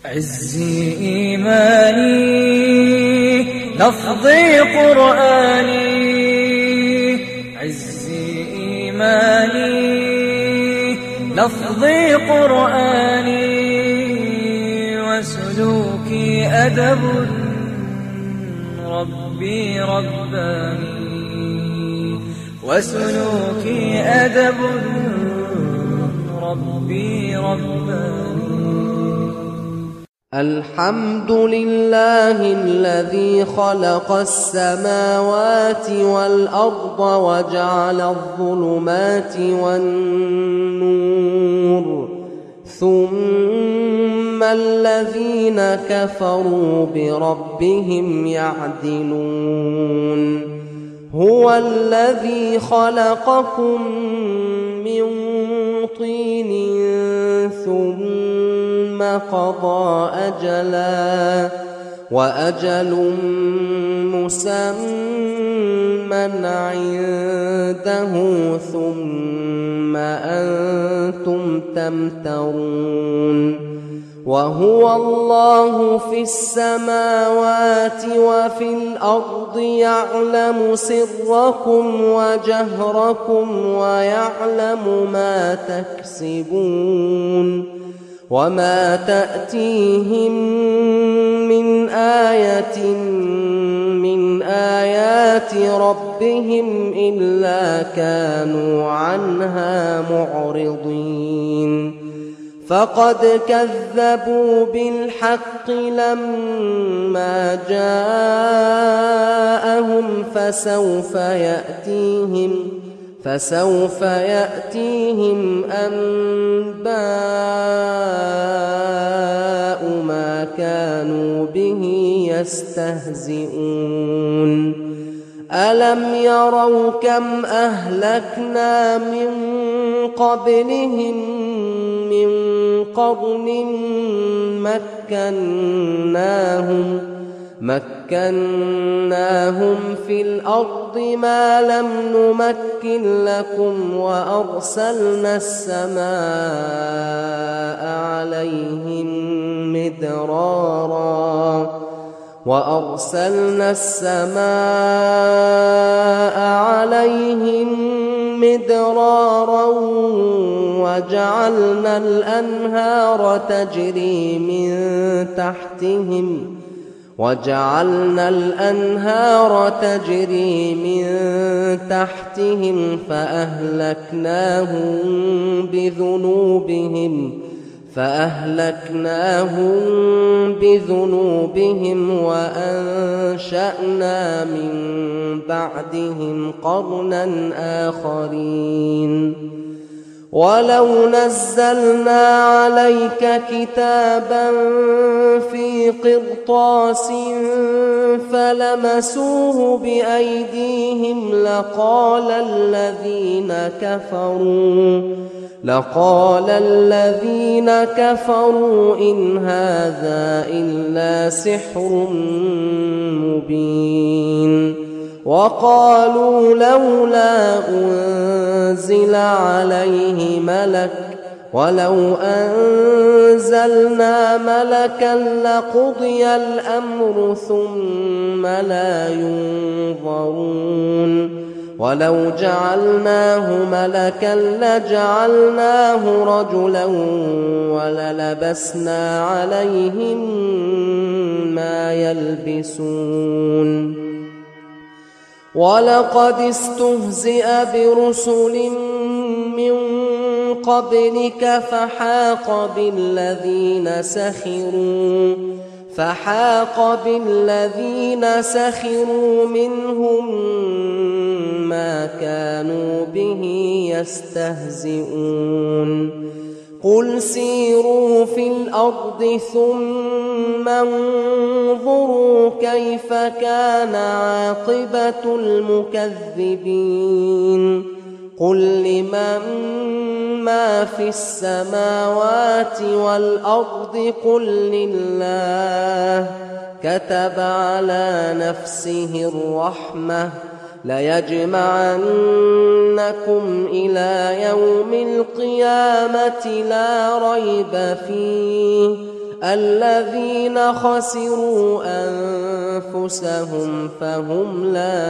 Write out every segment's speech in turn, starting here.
عزي إيماني لفظي قرآني، عزي إيماني لفظي قرآني، وسلوكي أدب ربي رباني، وسلوكي أدب ربي رباني. الحمد لله الذي خلق السماوات والأرض وجعل الظلمات والنور، ثم الذين كفروا بربهم يعدلون. هو الذي خلقكم من طين ثم قضى أجلا، وأجل مسمى عنده، ثم أنتم تمترون. وهو الله في السماوات وفي الأرض، يعلم سركم وجهركم ويعلم ما تكسبون. وما تأتيهم من آية من آيات ربهم إلا كانوا عنها معرضين. فقد كذبوا بالحق لما جاءهم، فسوف يأتيهم أنباء ما كانوا به يستهزئون. ألم يروا كم أهلكنا من قبلهم من قرن مكناهم في الأرض ما لم نمكن لكم، وأرسلنا السماء عليهم مدرارا، وجعلنا الأنهار تجري من تحتهم فأهلكناهم بذنوبهم وأنشأنا من بعدهم قرنا آخرين. ولو نزلنا عليك كتابا في قرطاس فلمسوه بأيديهم لقال الذين كفروا إن هذا إلا سحر مبين. وقالوا لولا أنزل عليه ملك، ولو أنزلنا ملكا لقضي الأمر ثم لا ينظرون. ولو جعلناه ملكا لجعلناه رجلا وللبسنا عليهم ما يلبسون. ولقد استهزئ برسل من قبلك فحاق بالذين سخروا منهم ما كانوا به يستهزئون. قل سيروا في الأرض ثم انظروا كيف كان عاقبة المكذبين. قل لمن ما في السماوات والأرض قل لله، كتب على نفسه الرحمة ليجمعنكم إلى يوم القيامة لا ريب فيه الذين خسروا أنفسهم فهم لا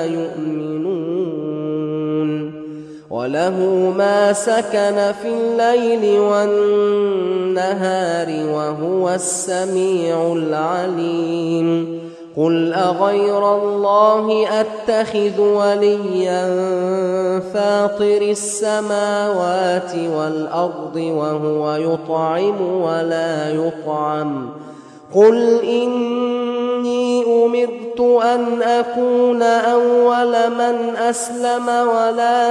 يؤمنون وله ما سكن في الليل والنهار وهو السميع العليم قل أغير الله أتخذ وليا فاطر السماوات والأرض وهو يطعم ولا يطعم قل إني أمرت أن أكون أول من أسلم ولا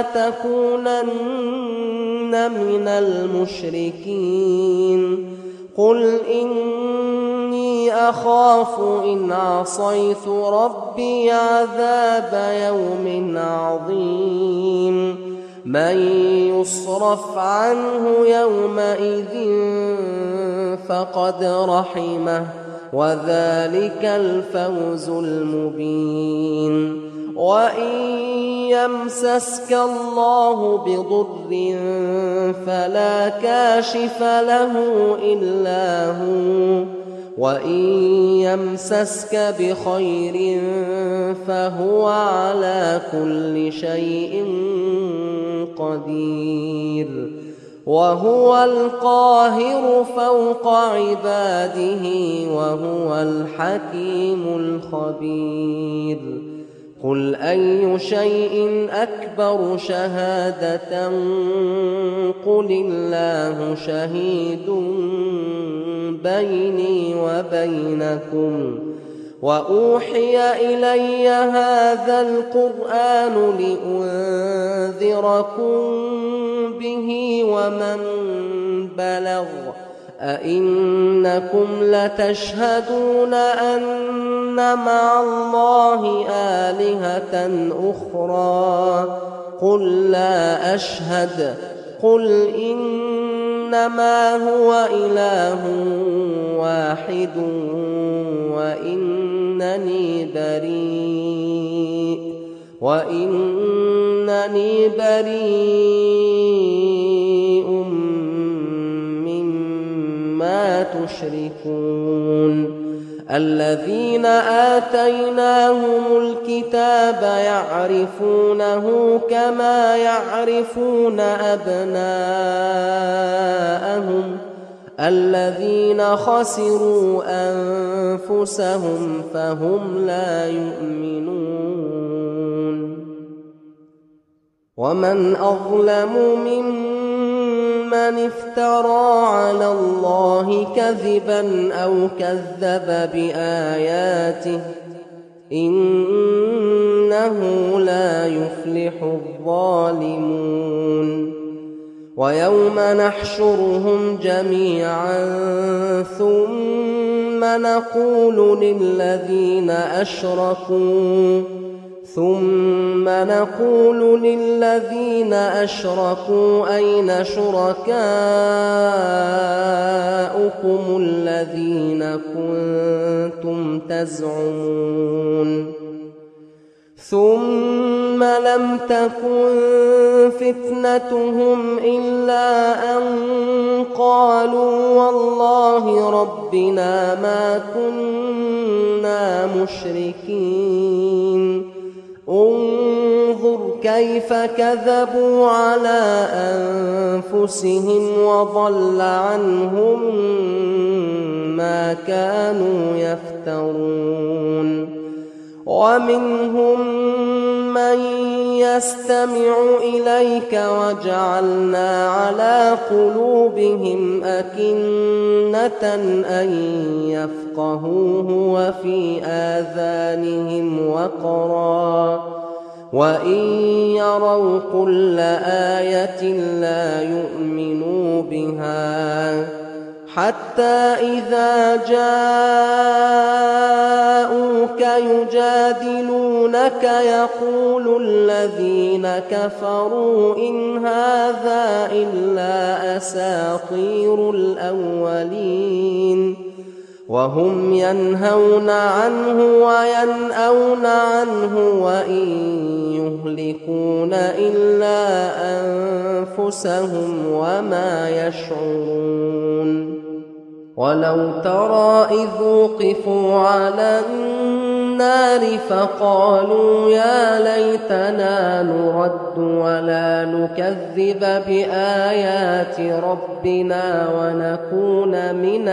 تكونن من المشركين قل إني أخاف إن عصيت ربي عذاب يوم عظيم من يصرف عنه يومئذ فقد رحمه وذلك الفوز المبين وإن يمسسك الله بضر فلا كاشف له إلا هو وإن يمسسك بخير فهو على كل شيء قدير وهو القاهر فوق عباده وهو الحكيم الخبير قل أي شيء أكبر شهادة قل الله شهيد بيني وبينكم وأوحي إلي هذا القرآن لأنذركم به ومن بلغ أئنكم لتشهدون أن مع الله آلهة أخرى قل لا أشهد قل إنما هو إله واحد وإنني بريء مما تشركون الذين آتيناهم الكتاب يعرفونه كما يعرفون أبناءهم الذين خسروا أنفسهم فهم لا يؤمنون ومن أظلم ممن افترى على الله كذبا أو كذب بآياته إنه لا يفلح الظالمون ويوم نحشرهم جميعا ثم نقول للذين أشركوا أين شركاؤكم الذين كنتم تزعمون ثم لم تكن فتنتهم إلا أن قالوا والله ربنا ما كنا مشركين انظر كيف كذبوا على أنفسهم وضل عنهم ما كانوا يفترون ومنهم من يستمع إليك وجعلنا على قلوبهم أكنة أن يفقهوه وفي آذانهم وقرا وإن يروا كل آية لا يؤمنوا بها حتى إذا جاءوك يجادلونك يقول الذين كفروا إن هذا إلا أساطير الأولين وهم ينهون عنه وينأون عنه وإن يهلكون إلا أنفسهم وما يشعرون ولو ترى إذ وقفوا على النار فقالوا يا ليتنا نرد ولا نكذب بآيات ربنا ونكون من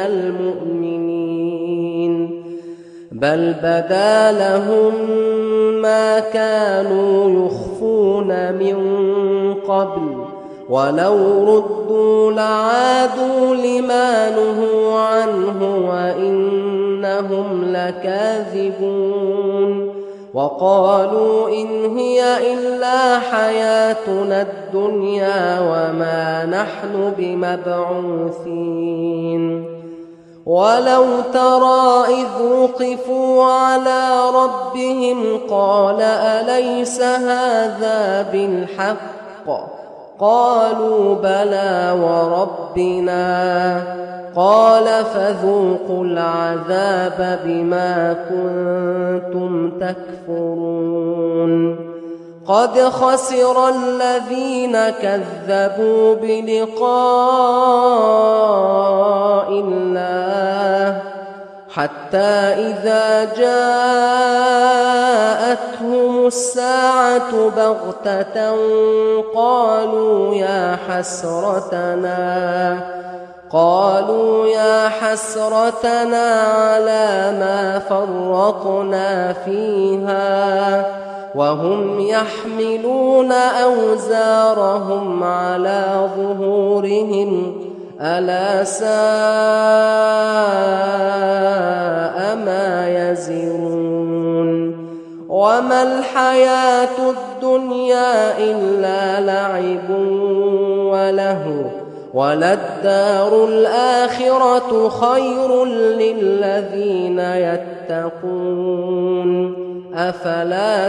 المؤمنين بل بدا لهم ما كانوا يخفون من قبل ولو ردوا لعادوا لما نهوا عنه وإنهم لكاذبون وقالوا إن هي إلا حياتنا الدنيا وما نحن بمبعوثين ولو ترى إذ وقفوا على ربهم قال أليس هذا بالحق قالوا بلى وربنا قال فذوقوا العذاب بما كنتم تكفرون قد خسر الذين كذبوا بلقاء الله حتى إذا جاءتهم الساعة بغتة قالوا يا حسرتنا على ما فرطنا فيها وهم يحملون أوزارهم على ظهورهم ألا ساء ما يزرون وما الحياة الدنيا إلا لعب وله وللدار الآخرة خير للذين يتقون أفلا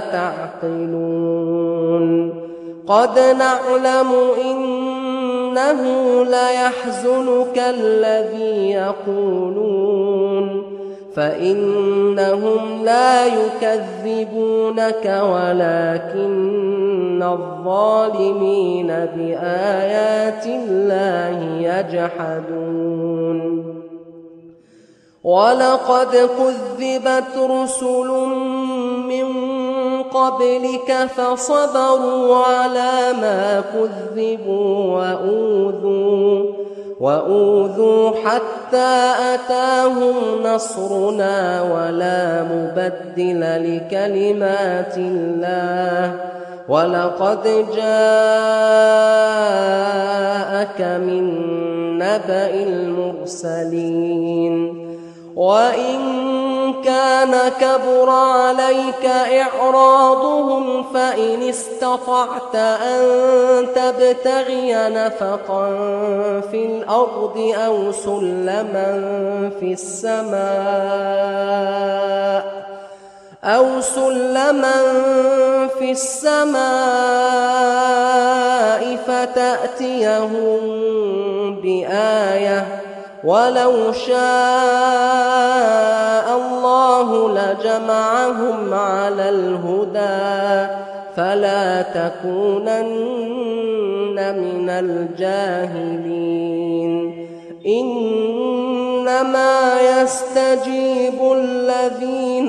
تعقلون قد نعلم إنه ليحزنك الذي يقولون فإنهم لا يكذبونك ولكن الظالمين بآيات الله يجحدون ولقد كذبت رسل من قبلك فصبروا على ما كذبوا وأوذوا حتى أتاهم نصرنا ولا مبدل لكلمات الله ولقد جاءك من نبأ المرسلين وإن كان كبر عليك إعراضهم فإن استطعت أن تبتغي نفقا في الأرض أو سلما في السماء فتأتيهم بآية ولو شاء الله لجمعهم على الهدى فلا تكونن من الجاهلين إنما يستجيب الذين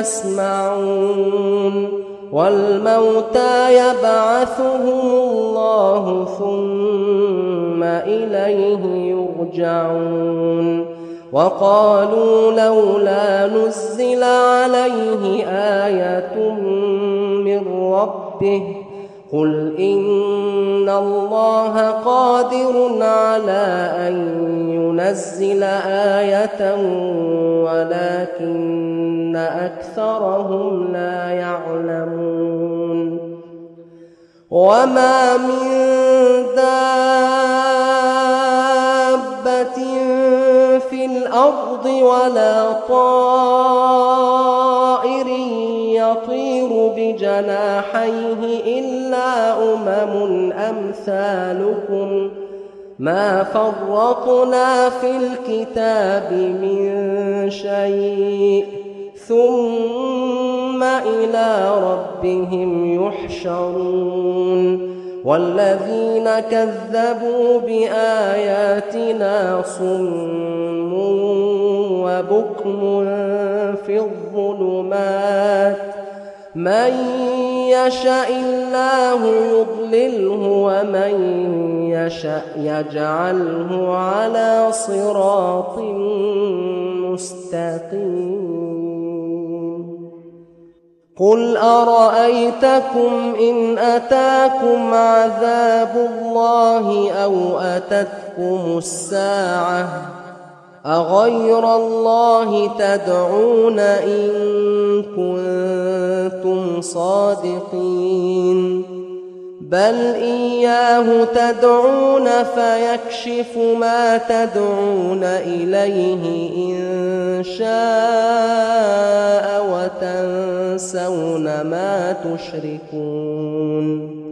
يسمعون والموتى يبعثهم الله ثم إليه يرجعون وقالوا لولا نزل عليه آية من ربه قل إن الله قادر على أن ينزل آية ولكن أكثرهم لا يعلمون وما من دابة في الأرض ولا طائر يطير بجناحيه إلا أمثالكم ما فرطنا في الكتاب من شيء ثم إلى ربهم يحشرون والذين كذبوا بآياتنا صم وبكم في الظلمات من يشاء الله يضلله ومن يشاء يجعله على صراط مستقيم. قل أرأيتكم إن أتاكم عذاب الله أو أتتكم الساعة أغير الله تدعون إن كنتم صادقين بل إياه تدعون فيكشف ما تدعون إليه إن شاء وتنسون ما تشركون.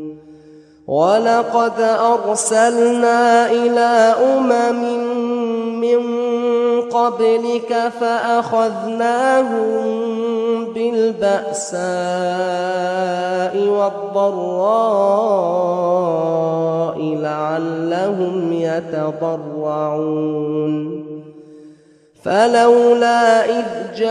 ولقد أرسلنا إلى من قبلك فأخذناهم بالبأساء والضراء لعلهم يتضرعون فلولا إذ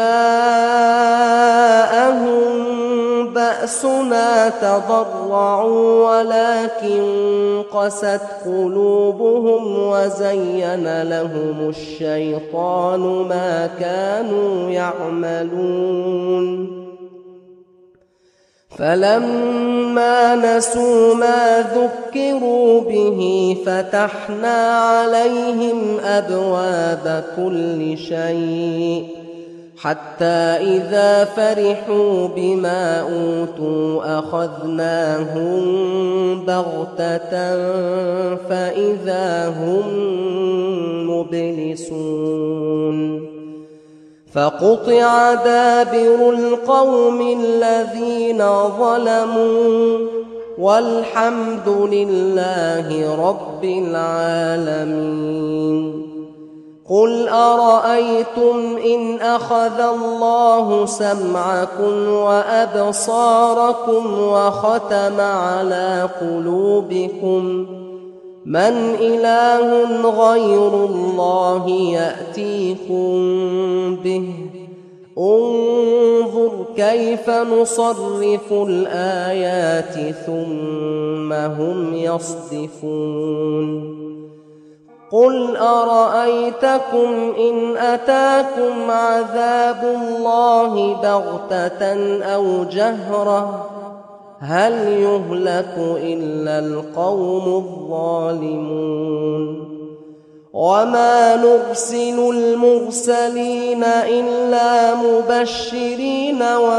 جاءهم بأسنا تضرعوا ولكن قست قلوبهم وزين لهم الشيطان ما كانوا يعملون فلما نسوا ما ذكروا به فتحنا عليهم أبواب كل شيء حتى إذا فرحوا بما أوتوا أخذناهم بغتة فإذا هم مبلسون فقطع دابر القوم الذين ظلموا والحمد لله رب العالمين. قل أرأيتم إن أخذ الله سمعكم وأبصاركم وختم على قلوبكم من إله غير الله يأتيكم به انظر كيف نصرف الآيات ثم هم يصدفون. قل أرأيتكم إن أتاكم عذاب الله بغتة أو جهرة هل يهلك إلا القوم الظالمون وما نرسل المرسلين إلا مبشرين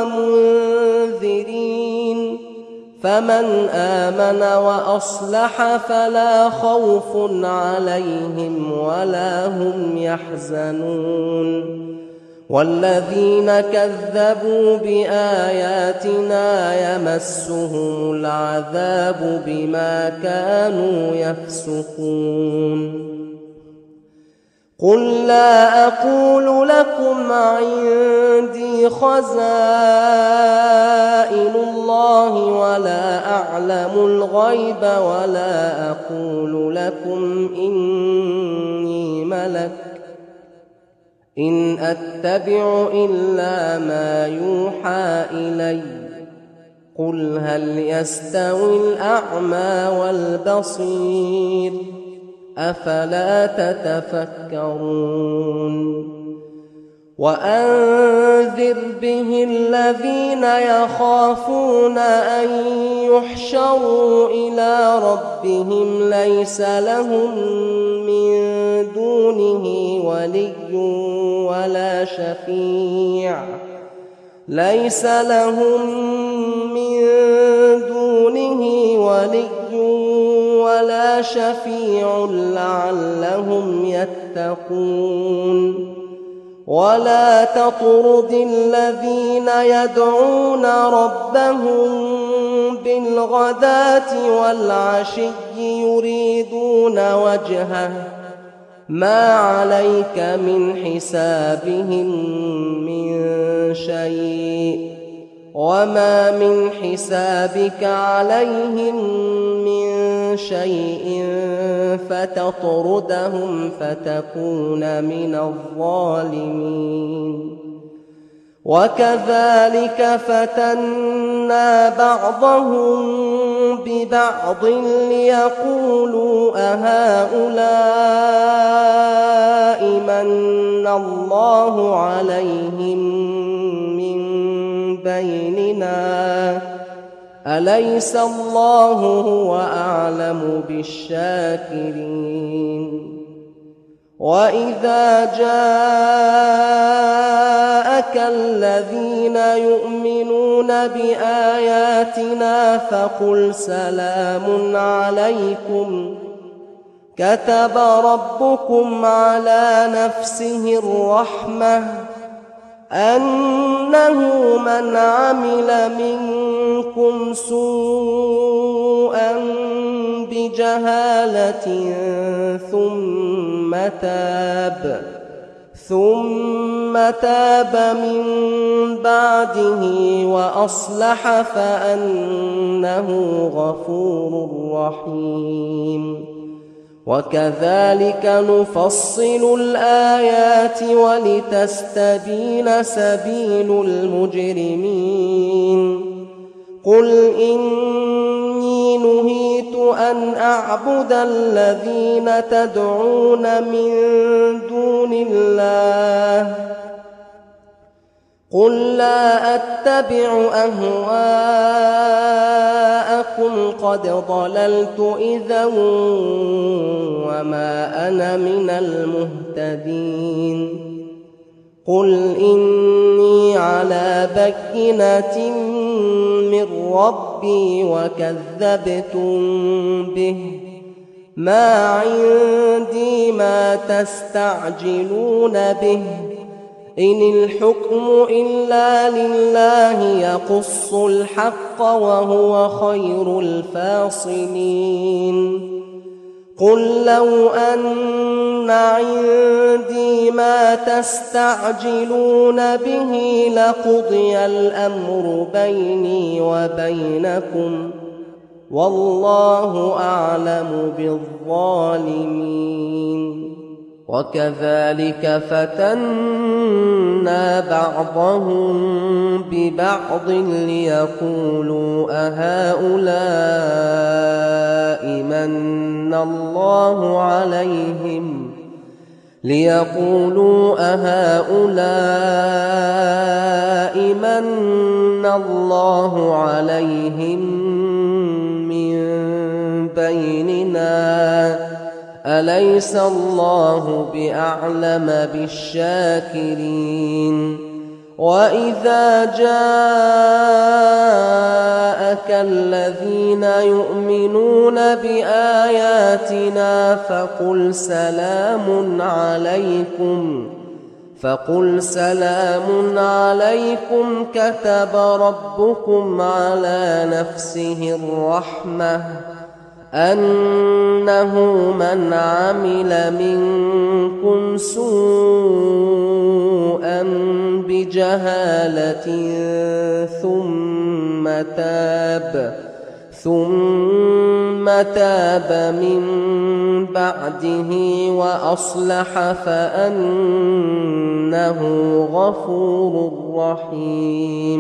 ومنذرين فمن آمن وأصلح فلا خوف عليهم ولا هم يحزنون والذين كذبوا بآياتنا يمسهم العذاب بما كانوا يفسقون. قل لا أقول لكم عندي خزائن الله ولا أعلم الغيب ولا أقول لكم إني ملك إن أتبع إلا ما يوحى إلي قل هل يستوي الأعمى والبصير أفلا تتفكرون. وأنذر به الذين يخافون أن يحشروا إلى ربهم ليس لهم من دونه ولي ولا شفيع ليس لهم من دونه ولي ولا شفيع لعلهم يتقون. ولا تطرد الذين يدعون ربهم بالغداة والعشي يريدون وجهه ما عليك من حسابهم من شيء وما من حسابك عليهم من شيء فتطردهم فتكون من الظالمين. وكذلك فتنا بعضهم ببعض ليقولوا أهؤلاء من الله عليهم من بيننا أليس الله هو أعلم بالشاكرين. وإذا جاءك الذين يؤمنون بآياتنا فقل سلام عليكم كتب ربكم على نفسه الرحمة أنه من عمل منكم سوءا بجهالة ثم تاب من بعده وأصلح فأنه غفور رحيم. وكذلك نفصل الآيات ولتستبين سبيل المجرمين. قل إني نهيت أن أعبد الذين تدعون من دون الله قل لا أتبع أهواءكم قد ضللت إذا وما أنا من المهتدين. قل إني على بينة من ربي وكذبتم به ما عندي ما تستعجلون به إن الحكم إلا لله يقص الحق وهو خير الفاصلين. قل لو أن عندي ما تستعجلون به لقضي الأمر بيني وبينكم والله أعلم بالظالمين. وكذلك فتنا بعضهم ببعض ليقولوا أهؤلاء من الله عليهم من بيننا أليس الله بأعلم بالشاكرين. وإذا جاءك الذين يؤمنون بآياتنا فقل سلام عليكم كتب ربكم على نفسه الرحمة أنه من عمل منكم سوءا بجهالة ثم تاب من بعده وأصلح فأنه غفور رحيم.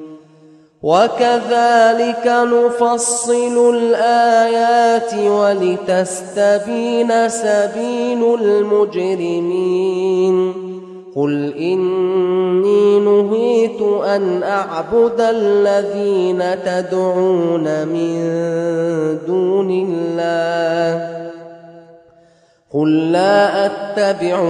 وكذلك نفصل الآيات ولتستبين سبيل المجرمين. قل إني نهيت أن أعبد الذين تدعون من دون الله قل لا أتبع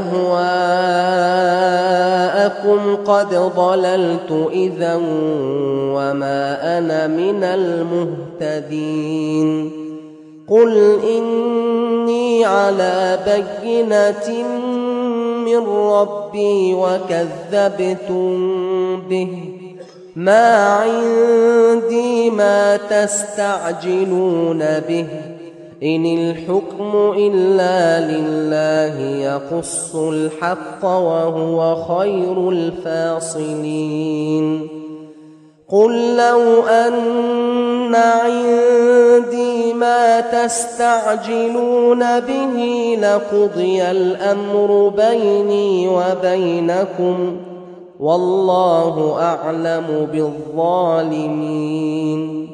أهواءكم قد ضللت إذا وما أنا من المهتدين. قل إني على بينة من ربي وكذبتم به ما عندي ما تستعجلون به إن الحكم إلا لله يقص الحق وهو خير الفاصلين. قل لو أن عندي ما تستعجلون به لقضي الأمر بيني وبينكم والله أعلم بالظالمين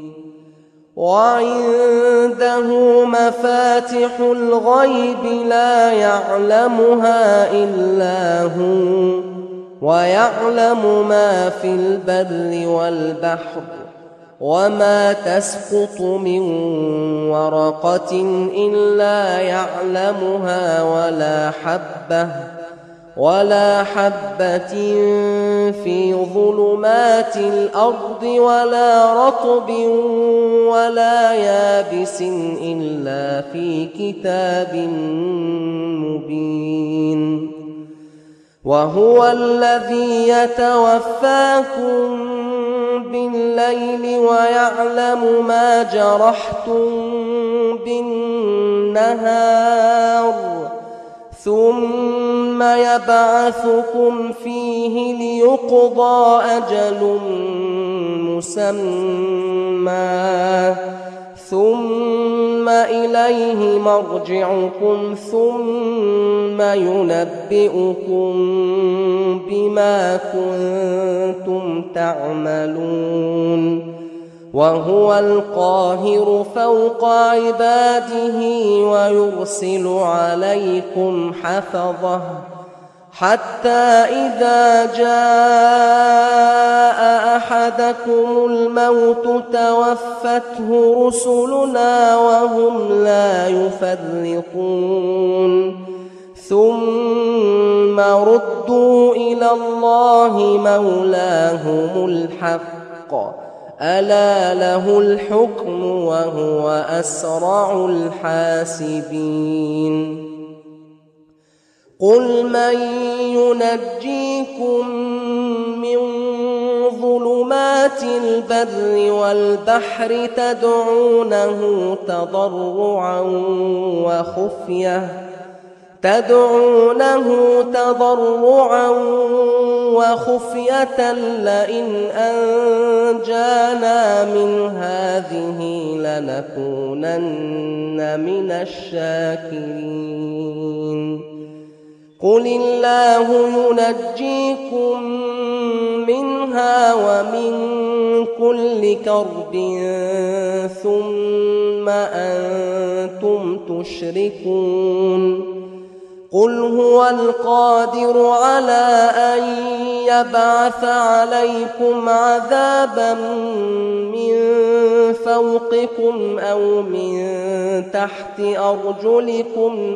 وعنده مفاتح الغيب لا يعلمها إلا هو ويعلم ما في البر والبحر وما تسقط من ورقة إلا يعلمها ولا حبة في ظلمات الأرض ولا رطب ولا يابس إلا في كتاب مبين وهو الذي يتوفاكم بالليل ويعلم ما جرحتم بالنهار ثم يبعثكم فيه ليقضى أجل مسمى ثم إليه مرجعكم ثم ينبئكم بما كنتم تعملون وهو القاهر فوق عباده ويرسل عليكم حفظه حتى إذا جاء أحدكم الموت توفته رسلنا وهم لا يفرطون ثم ردوا إلى الله مولاهم الحق ألا له الحكم وهو أسرع الحاسبين قل من ينجيكم من ظلمات البر والبحر تدعونه تضرعا وخفية لئن أنجانا من هذه لنكونن من الشاكرين قل الله ينجيكم منها ومن كل كرب ثم أنتم تشركون قل هو القادر على أن يبعث عليكم عذابا من فوقكم أو من تحت أرجلكم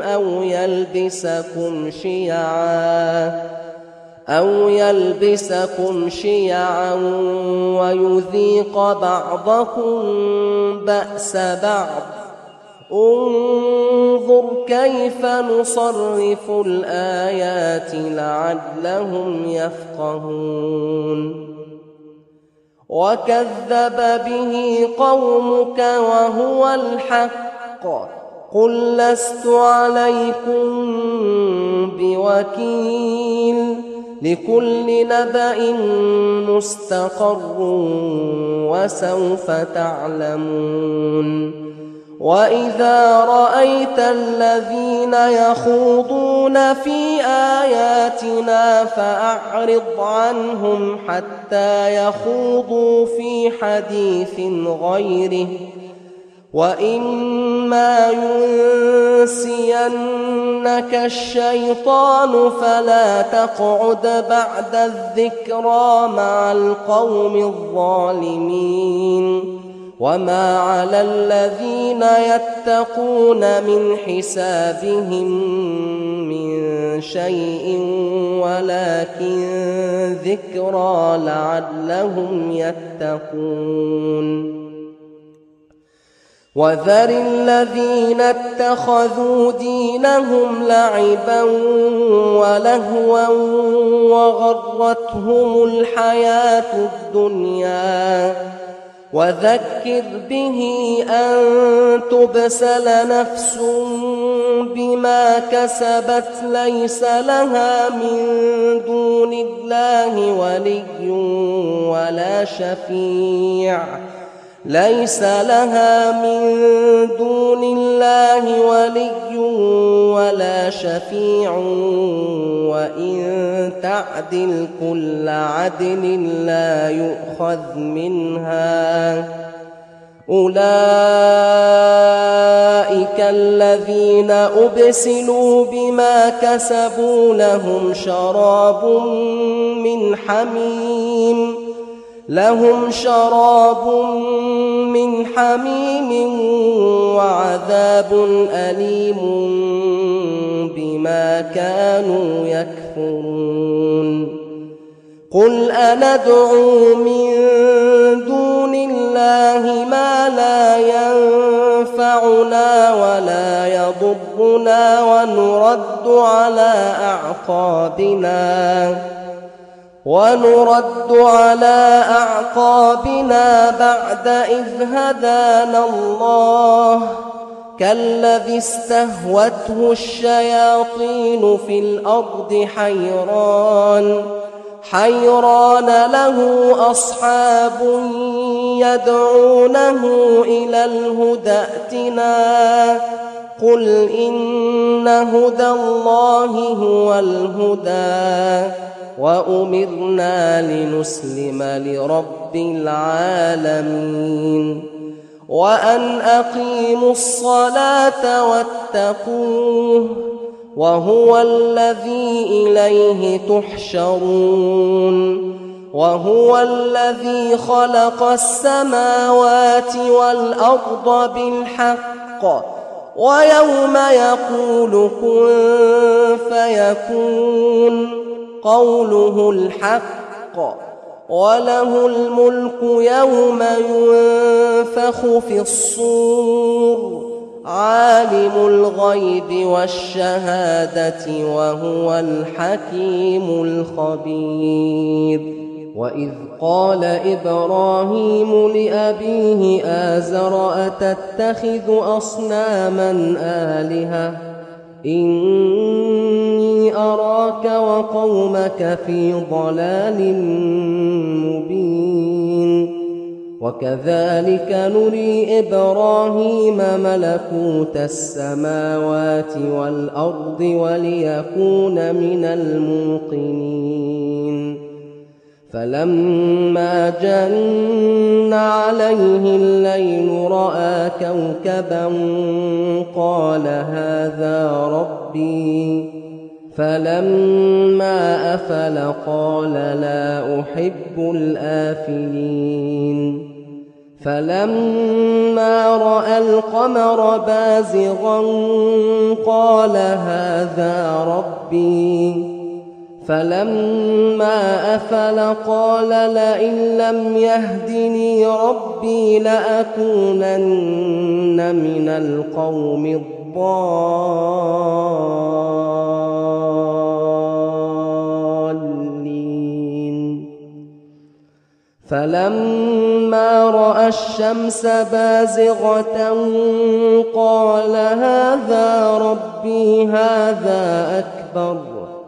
أو يلبسكم شيعا ويذيق بعضكم بأس بعض انظر كيف نصرف الآيات لعلهم يفقهون وكذب به قومك وهو الحق قل لست عليكم بوكيل لكل نبأ مستقر وسوف تعلمون وإذا رأيت الذين يخوضون في آياتنا فأعرض عنهم حتى يخوضوا في حديث غيره وإما ينسينك الشيطان فلا تقعد بعد الذكرى مع القوم الظالمين وما على الذين يتقون من حسابهم من شيء ولكن ذكرى لعلهم يتقون وذر الذين اتخذوا دينهم لعبا ولهوا وغرتهم الحياة الدنيا وذكر به أن تبسل نفس بما كسبت ليس لها من دون الله ولي ولا شفيع ليس لها من دون الله ولي ولا شفيع وإن تعدل كل عدل لا يؤخذ منها أولئك الذين أبسلوا بما كسبوا لهم شراب من حميم وعذاب أليم بما كانوا يكفرون قل أندعو من دون الله ما لا ينفعنا ولا يضرنا ونرد على أعقابنا بعد إذ هدانا الله كالذي استهوته الشياطين في الأرض حيران له أصحاب يدعونه إلى الهدى ائتنا قل إن هدى الله هو الهدى وأمرنا لنسلم لرب العالمين وأن أقيموا الصلاة واتقوه وهو الذي إليه تحشرون وهو الذي خلق السماوات والأرض بالحق ويوم يقول كن فيكون قوله الحق وله الملك يوم ينفخ في الصور عالم الغيب والشهادة وهو الحكيم الخبير وإذ قال إبراهيم لأبيه آزر أتتخذ أصناما آلهة إني أراك وقومك في ضلال مبين وكذلك نري إبراهيم ملكوت السماوات والأرض وليكون من الموقنين فلما جن عليه الليل رأى كوكبا قال هذا ربي فلما أفل قال لا أحب الآفلين فلما رأى القمر بازغا قال هذا ربي فلما أفل قال لئن لم يهدني ربي لأكونن من القوم الضالين فلما رأى الشمس بازغة قال هذا ربي هذا أكبر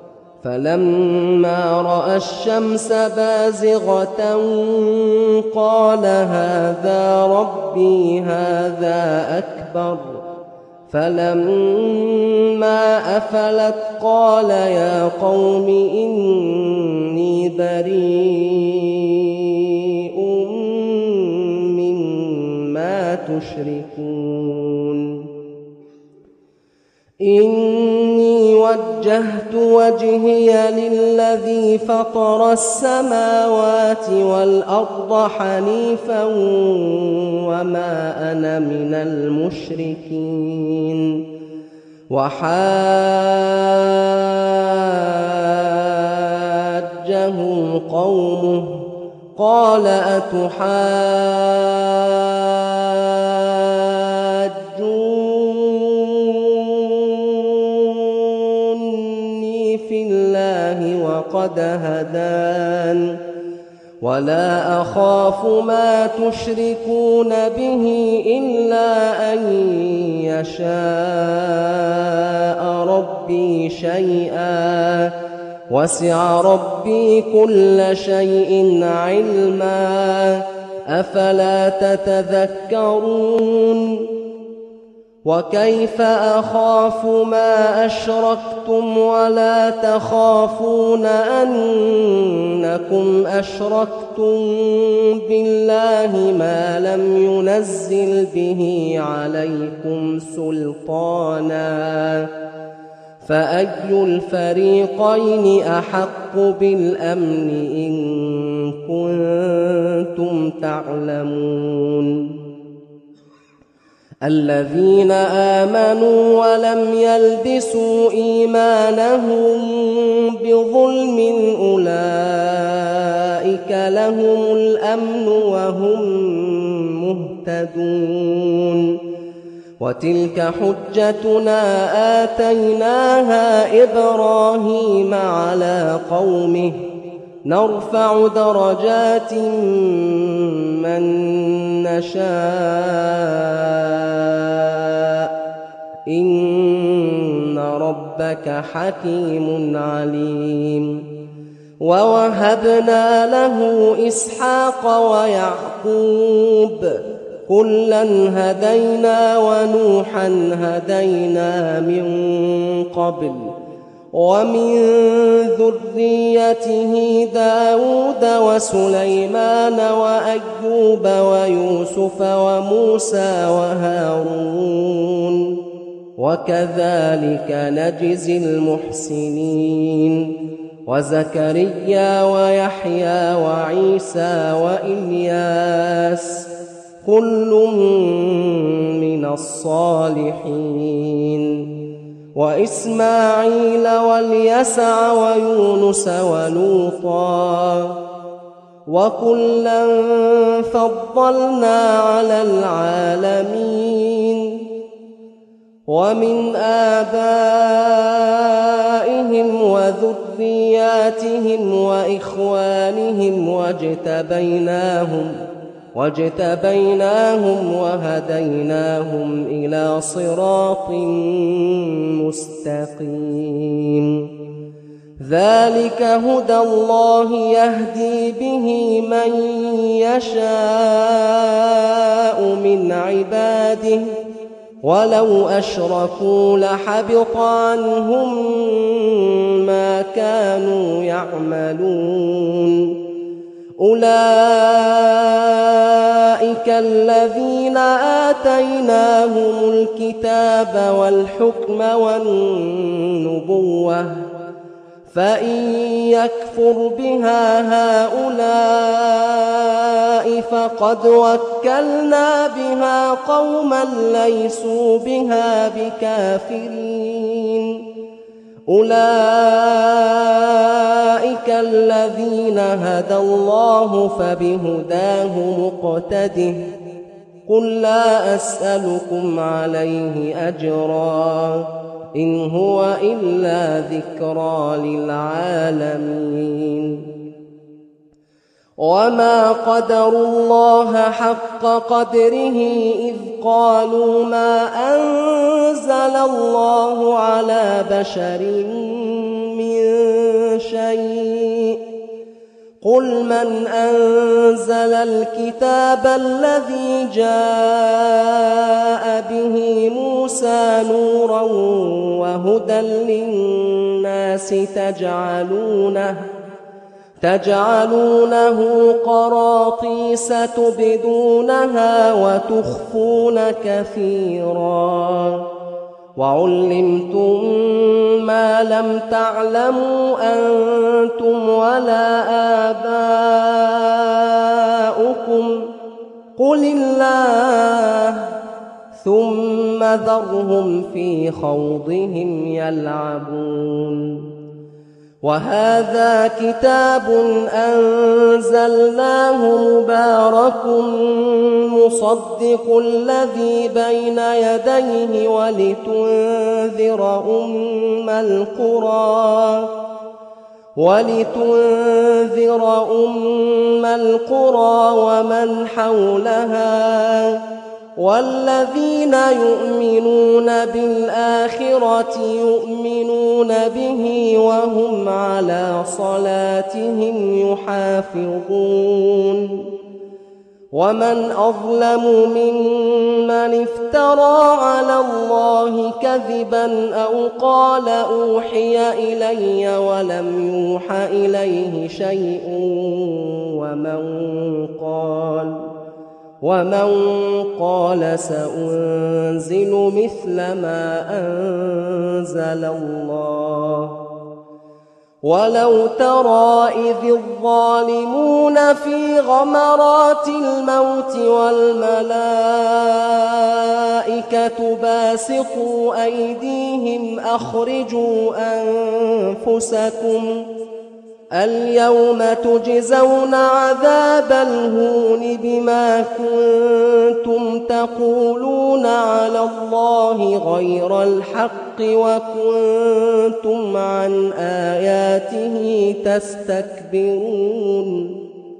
فلما رأى الشمس بازغة قال هذا ربي هذا أكبر فلما أفلت قال يا قوم إني بريء مما تشركون إني وجهت وجهي للذي فطر السماوات والأرض حنيفا وما أنا من المشركين وحاجه قومه قال أتحاجوني في الله وقد هدان ولا أخاف ما تشركون به إلا أن يشاء ربي شيئا وسع ربي كل شيء علما أفلا تتذكرون وكيف أخاف ما أشركتم ولا تخافون أنكم أشركتم بالله ما لم ينزل به عليكم سلطانا فأي الفريقين أحق بالأمن إن كنتم تعلمون الذين آمنوا ولم يلبسوا إيمانهم بظلم أولئك لهم الأمن وهم مهتدون وتلك حجتنا آتيناها إبراهيم على قومه نرفع درجات من نشاء إن ربك حكيم عليم ووهبنا له إسحاق ويعقوب كلا هدينا ونوحا هدينا من قبل ومن ذريته داود وسليمان وأيوب ويوسف وموسى وهارون وكذلك نجزي المحسنين وزكريا ويحيى وعيسى وإلياس كل من الصالحين وإسماعيل واليسع ويونس ولوطا وكلا فضلنا على العالمين ومن آبائهم وذرياتهم وإخوانهم واجتبيناهم وهديناهم إلى صراط مستقيم ذلك هدى الله يهدي به من يشاء من عباده ولو أشركوا لحبط عنهم ما كانوا يعملون أولئك الذين آتيناهم الكتاب والحكم والنبوة فإن يكفر بها هؤلاء فقد وكلنا بها قوما ليسوا بها بكافرين أولئك الذين هدى الله فبهداه مقتده قل لا أسألكم عليه أجرا إن هو إلا ذكرى للعالمين وما قدروا الله حق قدره إذ قالوا ما أنزل الله على بشر من شيء قل من أنزل الكتاب الذي جاء به موسى نورا وهدى للناس تجعلونه قراطيس تبدونها وتخفون كثيرا وعلمتم ما لم تعلموا أنتم ولا آباؤكم قل الله ثم ذرهم في خوضهم يلعبون وهذا كتاب أنزلناه مبارك مصدق الذي بين يديه ولتنذر أم القرى ومن حولها والذين يؤمنون بالآخرة يؤمنون به وهم على صلاتهم يحافظون ومن أظلم ممن افترى على الله كذبا أو قال أوحي إلي ولم يوح إليه شيء ومن قال سأنزل مثل ما أنزل الله ولو ترى إذ الظالمون في غمرات الموت والملائكة باسطوا أيديهم أخرجوا أنفسكم اليوم تجزون عذاب الهون بما كنتم تقولون على الله غير الحق وكنتم عن آياته تستكبرون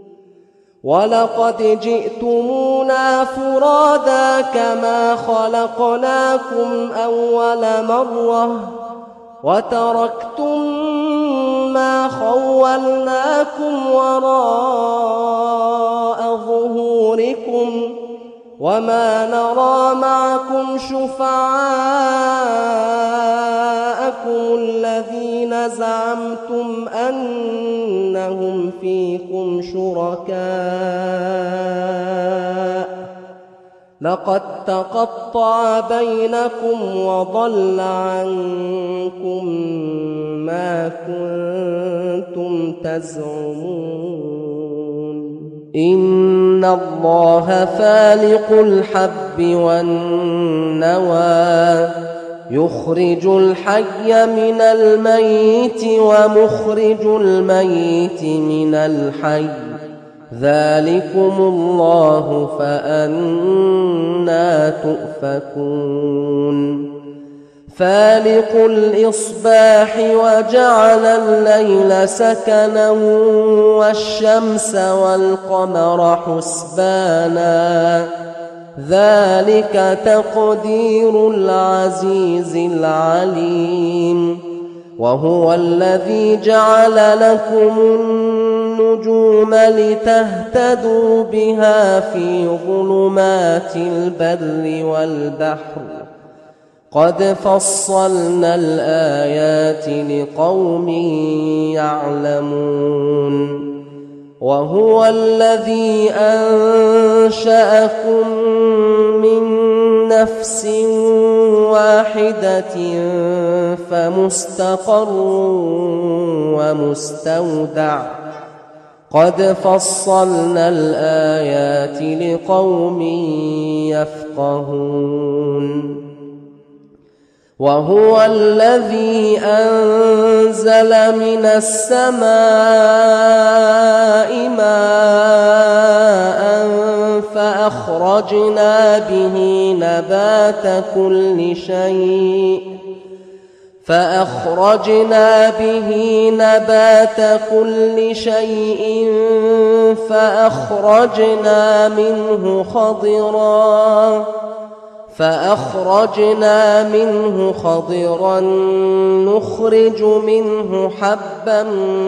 ولقد جئتمونا فرادا كما خلقناكم أول مرة وتركتم ما خولناكم وراء ظهوركم وما نرى معكم شفعاءكم الذين زعمتم أنهم فيكم شركاء لقد تقطع بينكم وضل عنكم ما كنتم تزعمون إن الله فالق الحب والنوى يخرج الحي من الميت ومخرج الميت من الحي ذلكم الله فأنى تؤفكون فالق الإصباح وجعل الليل سكنا والشمس والقمر حسبانا ذلك تقدير العزيز العليم وهو الذي جعل لكم النجوم لتهتدوا بها في ظلمات البر والبحر قد فصلنا الآيات لقوم يعلمون وهو الذي أنشأكم من نفس واحدة فمستقر ومستودع قد فصلنا الآيات لقوم يفقهون وهو الذي أنزل من السماء ماء فأخرجنا به نبات كل شيء فأخرجنا منه خضرا نخرج منه حبا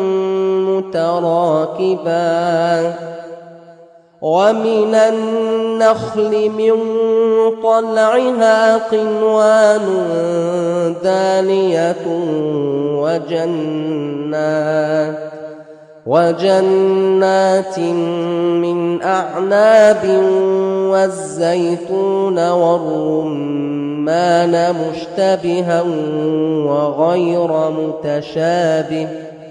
متراكبا ومن النخل من طلعها قنوان دانية وجنات من أعناب والزيتون والرمان مشتبها وغير متشابه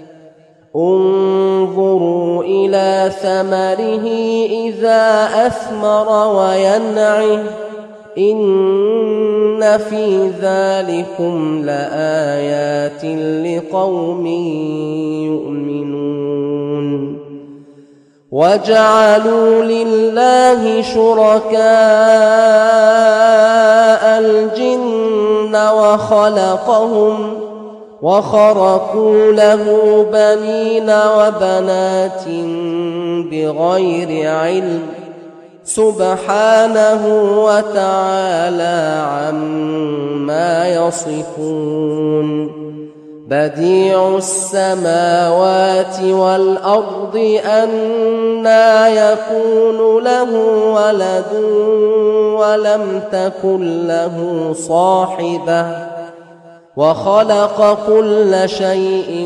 انظروا إلى ثمره إذا أثمر وينعه إن في ذلكم لآيات لقوم يؤمنون وجعلوا لله شركاء الجن وخلقهم وخرقوا له بنين وبنات بغير علم سبحانه وتعالى عما يصفون بديع السماوات والأرض أنى يكون له ولد ولم تكن له صاحبة وخلق كل شيء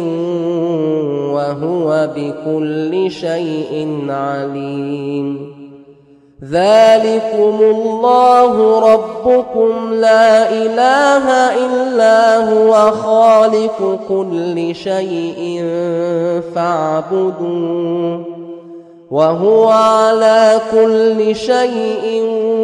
وهو بكل شيء عليم ذلكم الله ربكم لا إله إلا هو خالق كل شيء فاعبدوه وهو على كل شيء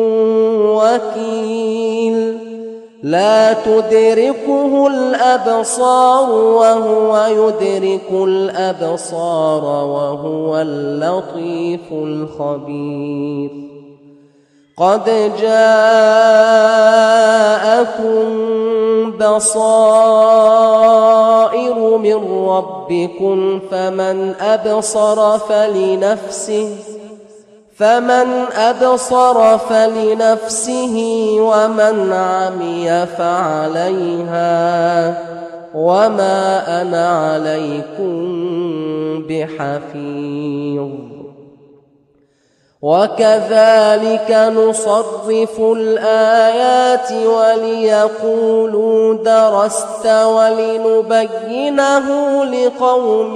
وكيل لا تدركه الأبصار وهو يدرك الأبصار وهو اللطيف الخبير قد جاءكم بصائر من ربكم فمن أبصر فلنفسه ومن عمي فعليها وما أنا عليكم بحفيظ وكذلك نصرف الآيات وليقولوا درست ولنبينه لقوم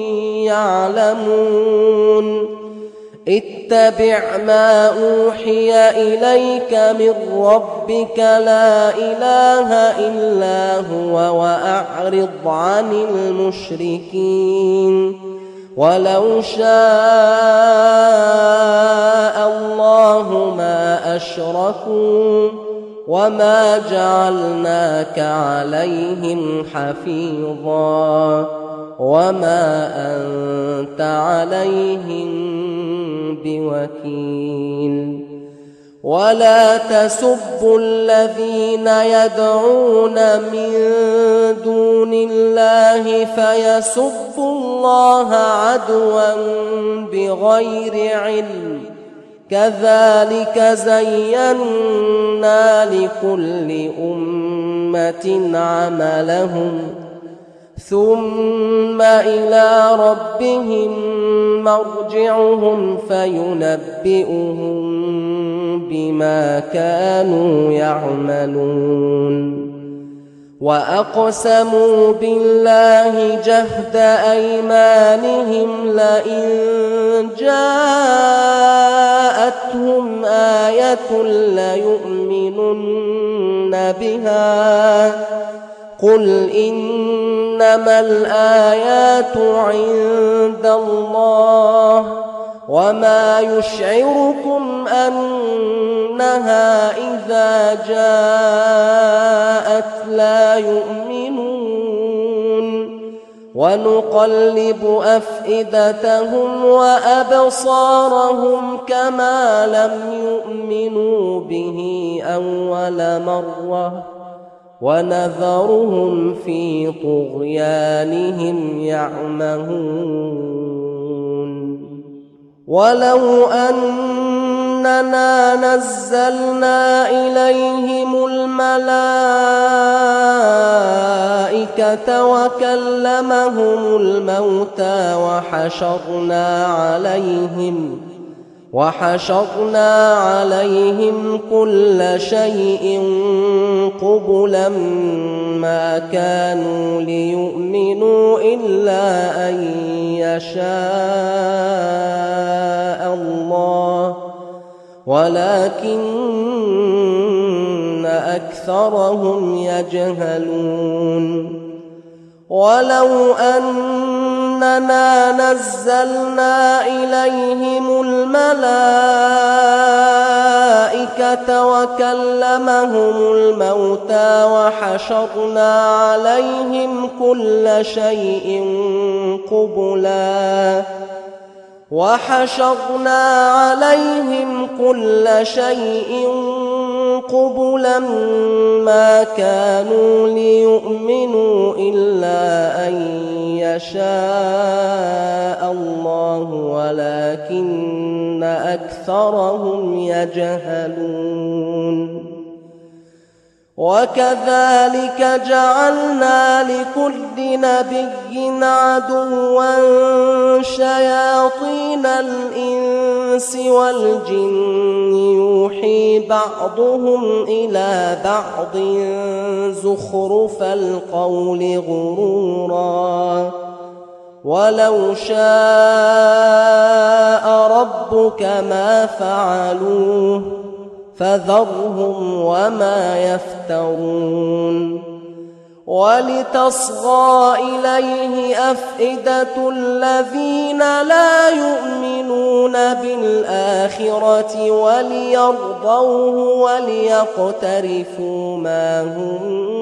يعلمون اتبع ما أوحي إليك من ربك لا إله إلا هو وأعرض عن المشركين ولو شاء الله ما أشركوا وما جعلناك عليهم حفيظا وما أنت عليهم بوكيل ولا تسبوا الذين يدعون من دون الله فيسبوا الله عدوا بغير علم كذلك زينا لكل أمة عملهم ثم إلى ربهم مرجعهم فينبئهم بما كانوا يعملون وأقسموا بالله جهد أيمانهم لئن جاءتهم آية ليؤمنن بها قل إنما الآيات عند الله وما يشعركم أنها إذا جاءت لا يؤمنون ونقلب أفئدتهم وأبصارهم كما لم يؤمنوا به أول مرة ونذرهم في طغيانهم يعمهون ولو أننا نزلنا إليهم الملائكة وكلمهم الموتى وحشرنا عليهم كل شيء قبلا ما كانوا ليؤمنوا إلا أن يشاء الله ولكن أكثرهم يجهلون ولو أننا نزلنا إليهم الملائكة وكلمهم الموتى وحشرنا عليهم كل شيء قبلا ما كانوا ليؤمنوا إلا أن يشاء الله ولكن أكثرهم يجهلون وكذلك جعلنا لكل نبي عدوا شياطين الإنس والجن يوحي بعضهم إلى بعض زخرف القول غرورا ولو شاء ربك ما فعلوه فذرهم وما يفترون ولتصغى إليه أفئدة الذين لا يؤمنون بالآخرة وليرضوه وليقترفوا ما هم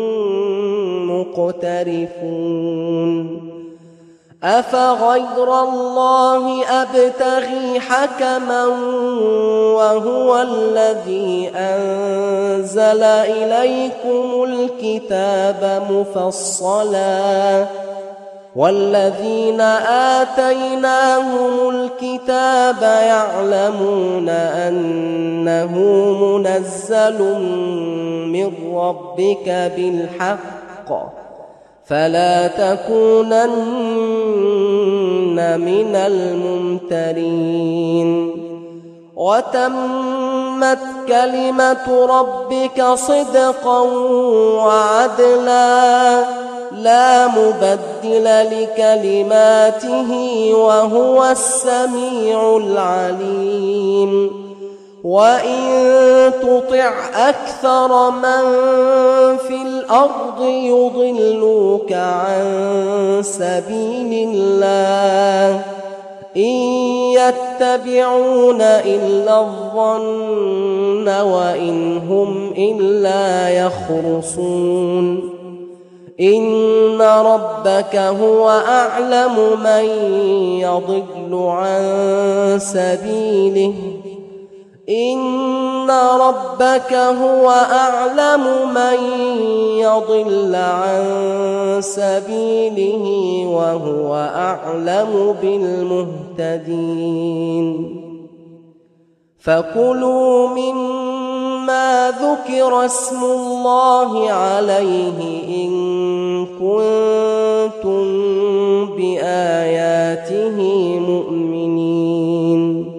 مقترفون أفغير الله أبتغي حكما وهو الذي أنزل إليكم الكتاب مفصلا والذين آتيناهم الكتاب يعلمون أنه منزل من ربك بالحق فلا تكونن من الممترين وتمت كلمة ربك صدقا وعدلا لا مبدل لكلماته وهو السميع العليم وإن تطع أكثر من في الأرض يضلوك عن سبيل الله إن يتبعون إلا الظن وإن هم إلا يخرصون إن ربك هو أعلم من يضل عن سبيله إن ربك هو أعلم من يضل عن سبيله وهو أعلم بالمهتدين فكلوا مما ذكر اسم الله عليه إن كنتم بآياته مؤمنين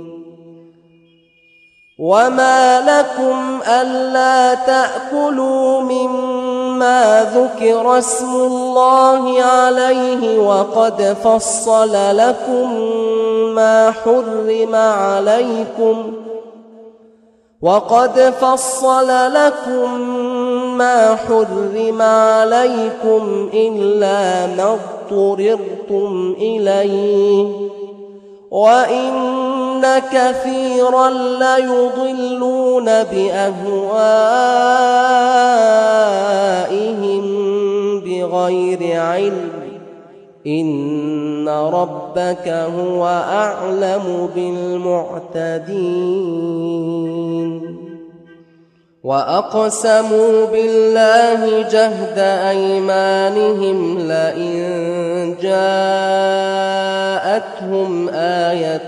وما لكم ألا تأكلوا مما ذكر اسم الله عليه وقد فصل لكم ما حرم عليكم إلا ما اضطررتم إليه وإن كثيرا ليضلون بأهوائهم بغير علم إن ربك هو أعلم بالمعتدين وأقسموا بالله جهد أيمانهم لئن جاءتهم آية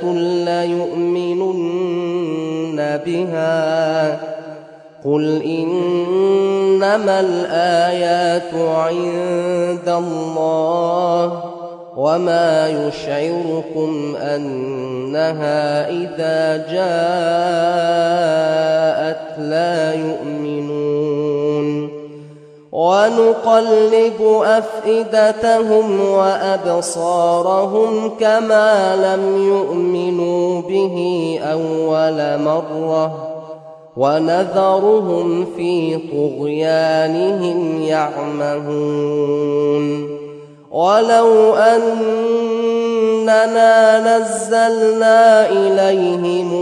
ليؤمنن بها قل إنما الآيات عند الله وما يشعركم أنها إذا جاءت لا يؤمنون ونقلب أفئدتهم وأبصارهم كما لم يؤمنوا به أول مرة ونذرهم في طغيانهم يعمهون ولو أننا نزلنا إليهم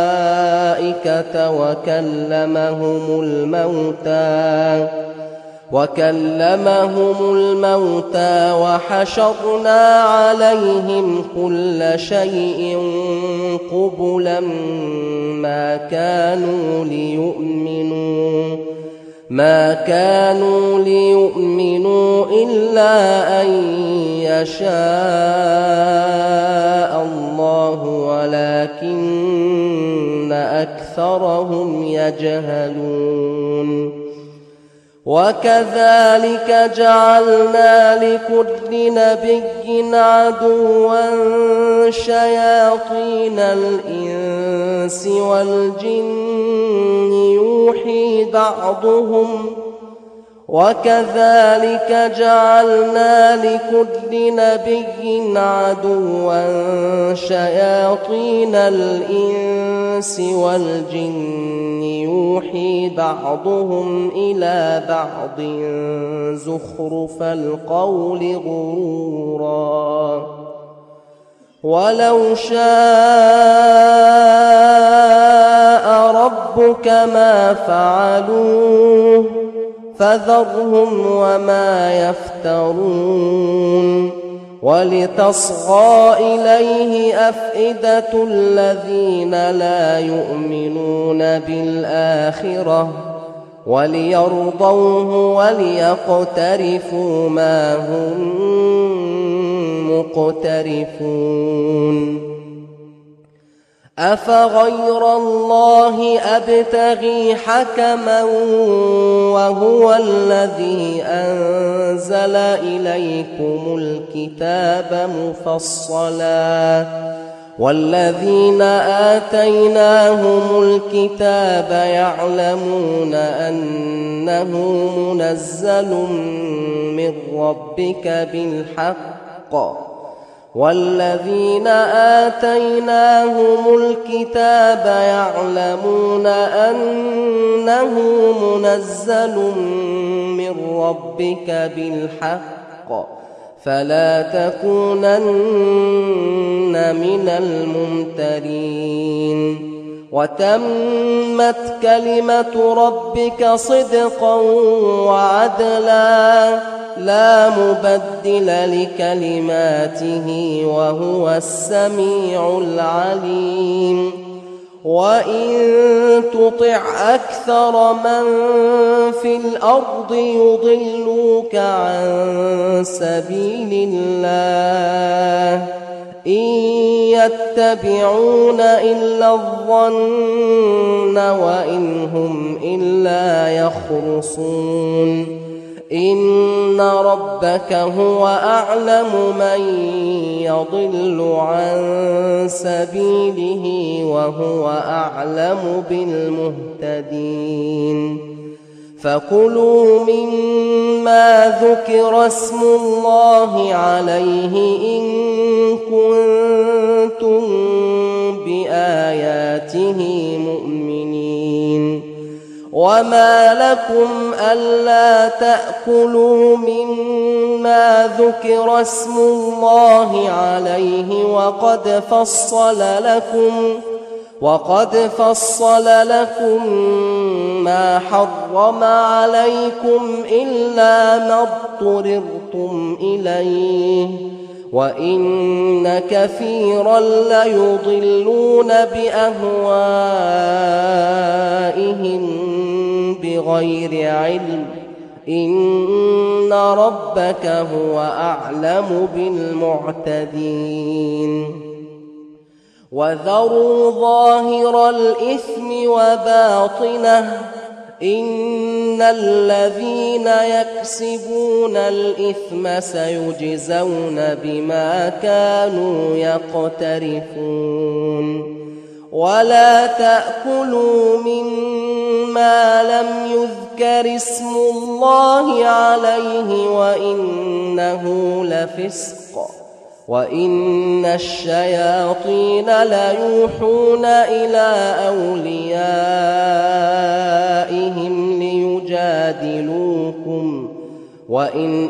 الملائكة وكلمهم الموتى وكلمهم الموتى وحشرنا عليهم كل شيء قبلا ما كانوا ليؤمنوا إلا أن يشاء الله ولكن أكثرهم يجهلون وكذلك جعلنا لكل نبي عدوا شياطين الإنس والجن يوحي بعضهم إلى بعض زخرف القول غرورا ولو شاء ربك ما فعلوه فذرهم وما يفترون ولتصغى إليه أفئدة الذين لا يؤمنون بالآخرة وليرضوه وليقترفوا ما هم مقترفون أفغير الله أبتغي حكما وهو الذي أنزل إليكم الكتاب مفصلا والذين آتيناهم الكتاب يعلمون أنه منزل من ربك بالحق والذين آتيناهم الكتاب يعلمون أنه منزل من ربك بالحق فلا تكونن من الممترين وتمت كلمة ربك صدقا وعدلا لا مبدل لكلماته وهو السميع العليم وإن تطع أكثر من في الأرض يضلوك عن سبيل الله إن يتبعون إلا الظن وإن هم إلا يخرصون إن ربك هو أعلم من يضل عن سبيله وهو أعلم بالمهتدين فكلوا مما ذكر اسم الله عليه إن كنتم بآياته مؤمنين وما لكم ألا تأكلوا مما ذكر اسم الله عليه وقد فصل لكم ما حرم عليكم إلا ما اضطررتم إليه وإن كثيرا ليضلون بأهوائهم بغير علم إن ربك هو أعلم بالمعتدين وذروا ظاهر الإثم وباطنه إن الذين يكسبون الإثم سيجزون بما كانوا يقترفون ولا تأكلوا مما لم يذكر اسم الله عليه وإنه لفسق وإن الشياطين ليوحون إلى أوليائهم ليجادلوكم وإن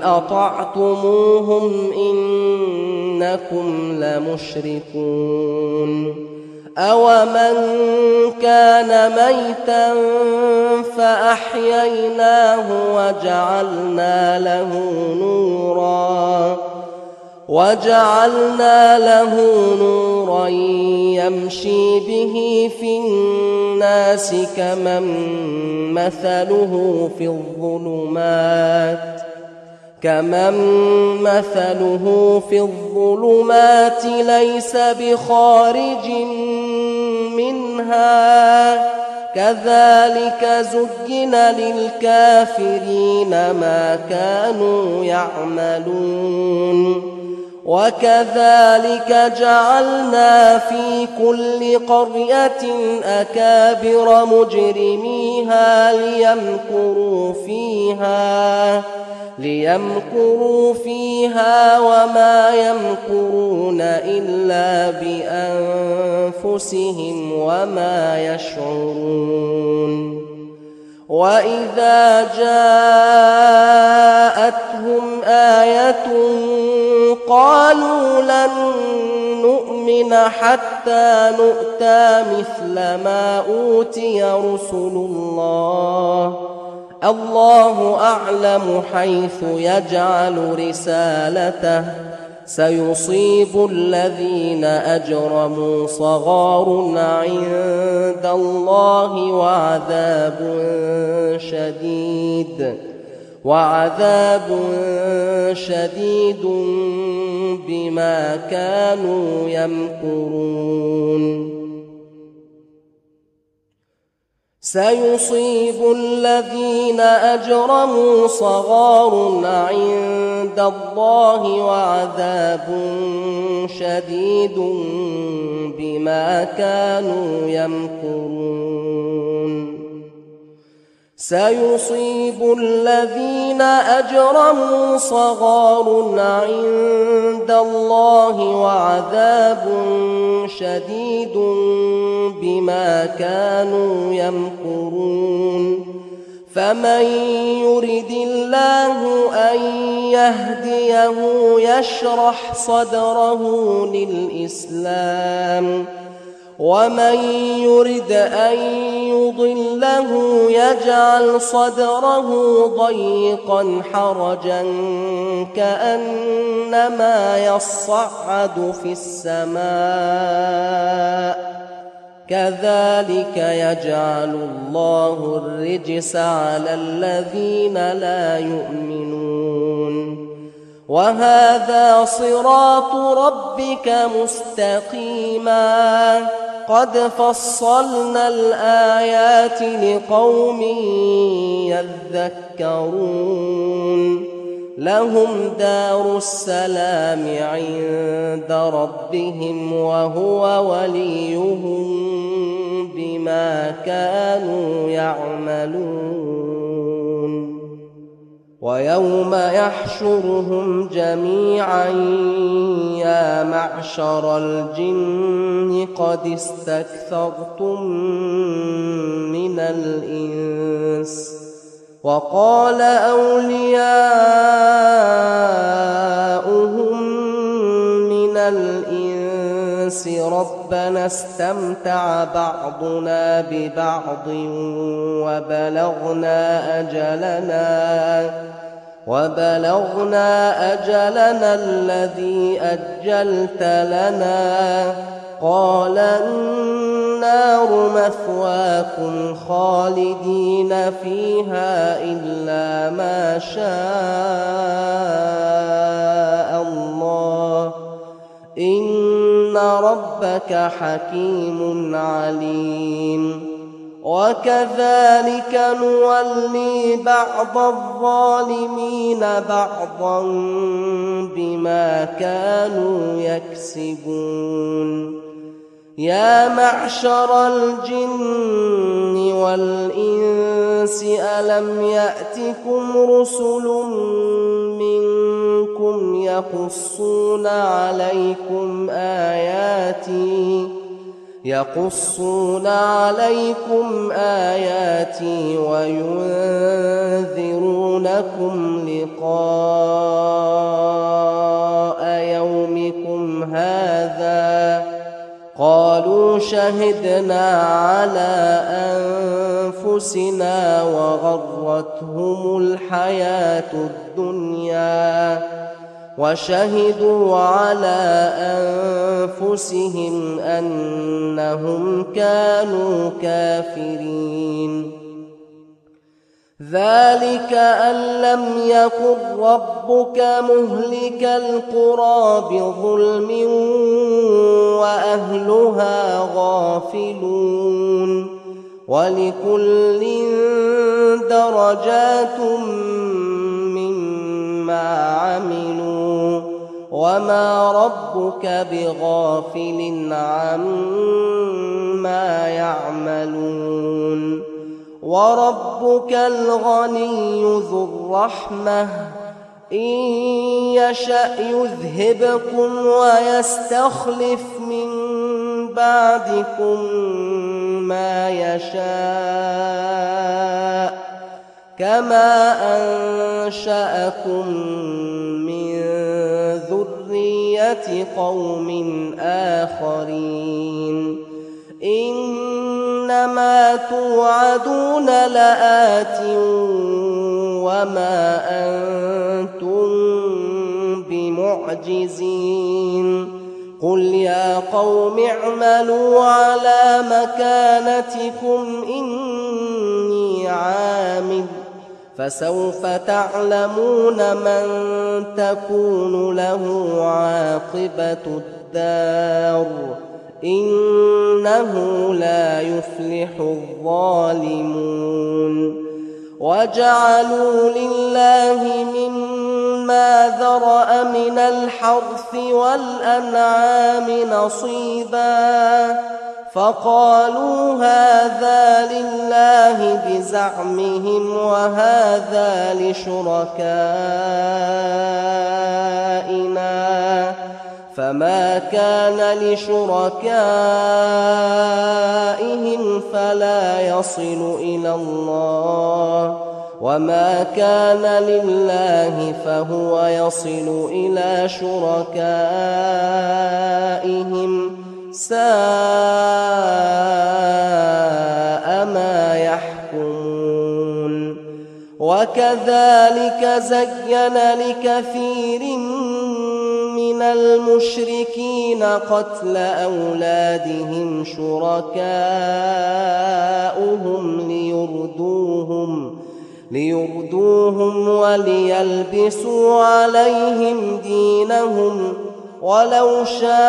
أطعتموهم إنكم لمشركون أَوَمَنْ كَانَ مَيْتًا فَأَحْيَيْنَاهُ وَجَعَلْنَا له نورا يَمْشِي بِهِ في النَّاسِ كَمَنْ مثله في الظلمات ليس بخارج منها كذلك زين للكافرين ما كانوا يعملون وكذلك جعلنا في كل قرية أكابر مجرميها ليمكروا فيها وما يمكرون إلا بأنفسهم وما يشعرون وإذا جاءتهم آية قالوا لن نؤمن حتى نؤتى مثل ما أوتي رسل الله أعلم حيث يجعل رسالته سيصيب الذين أجرموا صغار عند الله وعذاب شديد بما كانوا يمكرون سيصيب الذين أجرموا صغار عند الله وعذاب شديد بما كانوا يمكرون سيصيب الذين أجرموا صغار عند الله وعذاب شديد بما كانوا يمكرون فمن يرد الله أن يهديه يشرح صدره للإسلام ومن يرد أن يضله يجعل صدره ضيقا حرجا كأنما يصعد في السماء كذلك يجعل الله الرجس على الذين لا يؤمنون وهذا صراط ربك مستقيما قد فصلنا الآيات لقوم يذكرون لهم دار السلام عند ربهم وهو وليهم بما كانوا يعملون ويوم يحشرهم جميعا يا معشر الجن قد استكثرتم من الإنس وقال أولياؤهم من الإنس ربنا استمتع بعضنا ببعض وبلغنا أجلنا الذي أجلت لنا قال النار مثواكم خالدين فيها إلا ما شاء الله إن ربك حكيم عليم وكذلك نولي بعض الظالمين بعضا بما كانوا يكسبون يا معشر الجن والإنس ألم يأتكم رسل منكم يقصون عليكم آياتي وينذرونكم لقاء يومكم هذا قالوا شهدنا على أنفسنا وغرتهم الحياة الدنيا وشهدوا على أنفسهم أنهم كانوا كافرين. ذلك أن لم يكن ربك مهلك القرى بظلم وأهلها غافلون ولكل درجات مما عملوا وما ربك بغافل عما يعملون. وربك الغني ذو الرحمة إن يشأ يذهبكم ويستخلف من بعدكم ما يشاء كما أنشأكم من ذرية قوم آخرين. إنما توعدون لآت وما أنتم بمعجزين. قل يا قوم اعملوا على مكانتكم إني عامل فسوف تعلمون من تكون له عاقبة الدار إنه لا يفلح الظالمون. وجعلوا لله مما ذرأ من الحرث والأنعام نصيبا فقالوا هذا لله بزعمهم وهذا لشركائنا فما كان لشركائهم فلا يصل إلى الله وما كان لله فهو يصل إلى شركائهم ساء ما يحكمون. وكذلك زين لكثير من المشركين قتل أولادهم شركاؤهم ليردوهم وليلبسوا عليهم دينهم ولو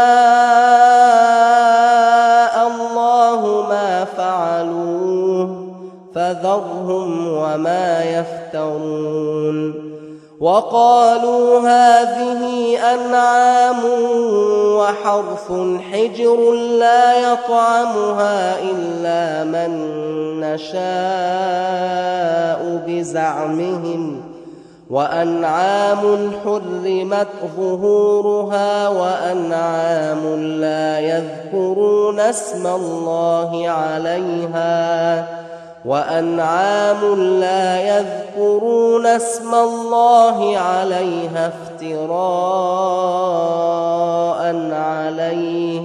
شاء الله ما فعلوه فذرهم وما يفترون. وقالوا هذه أنعام وحرث حجر لا يطعمها إلا من نشاء بزعمهم وأنعام حرمت ظهورها وأنعام لا يذكرون اسم الله عليها افتراء عليه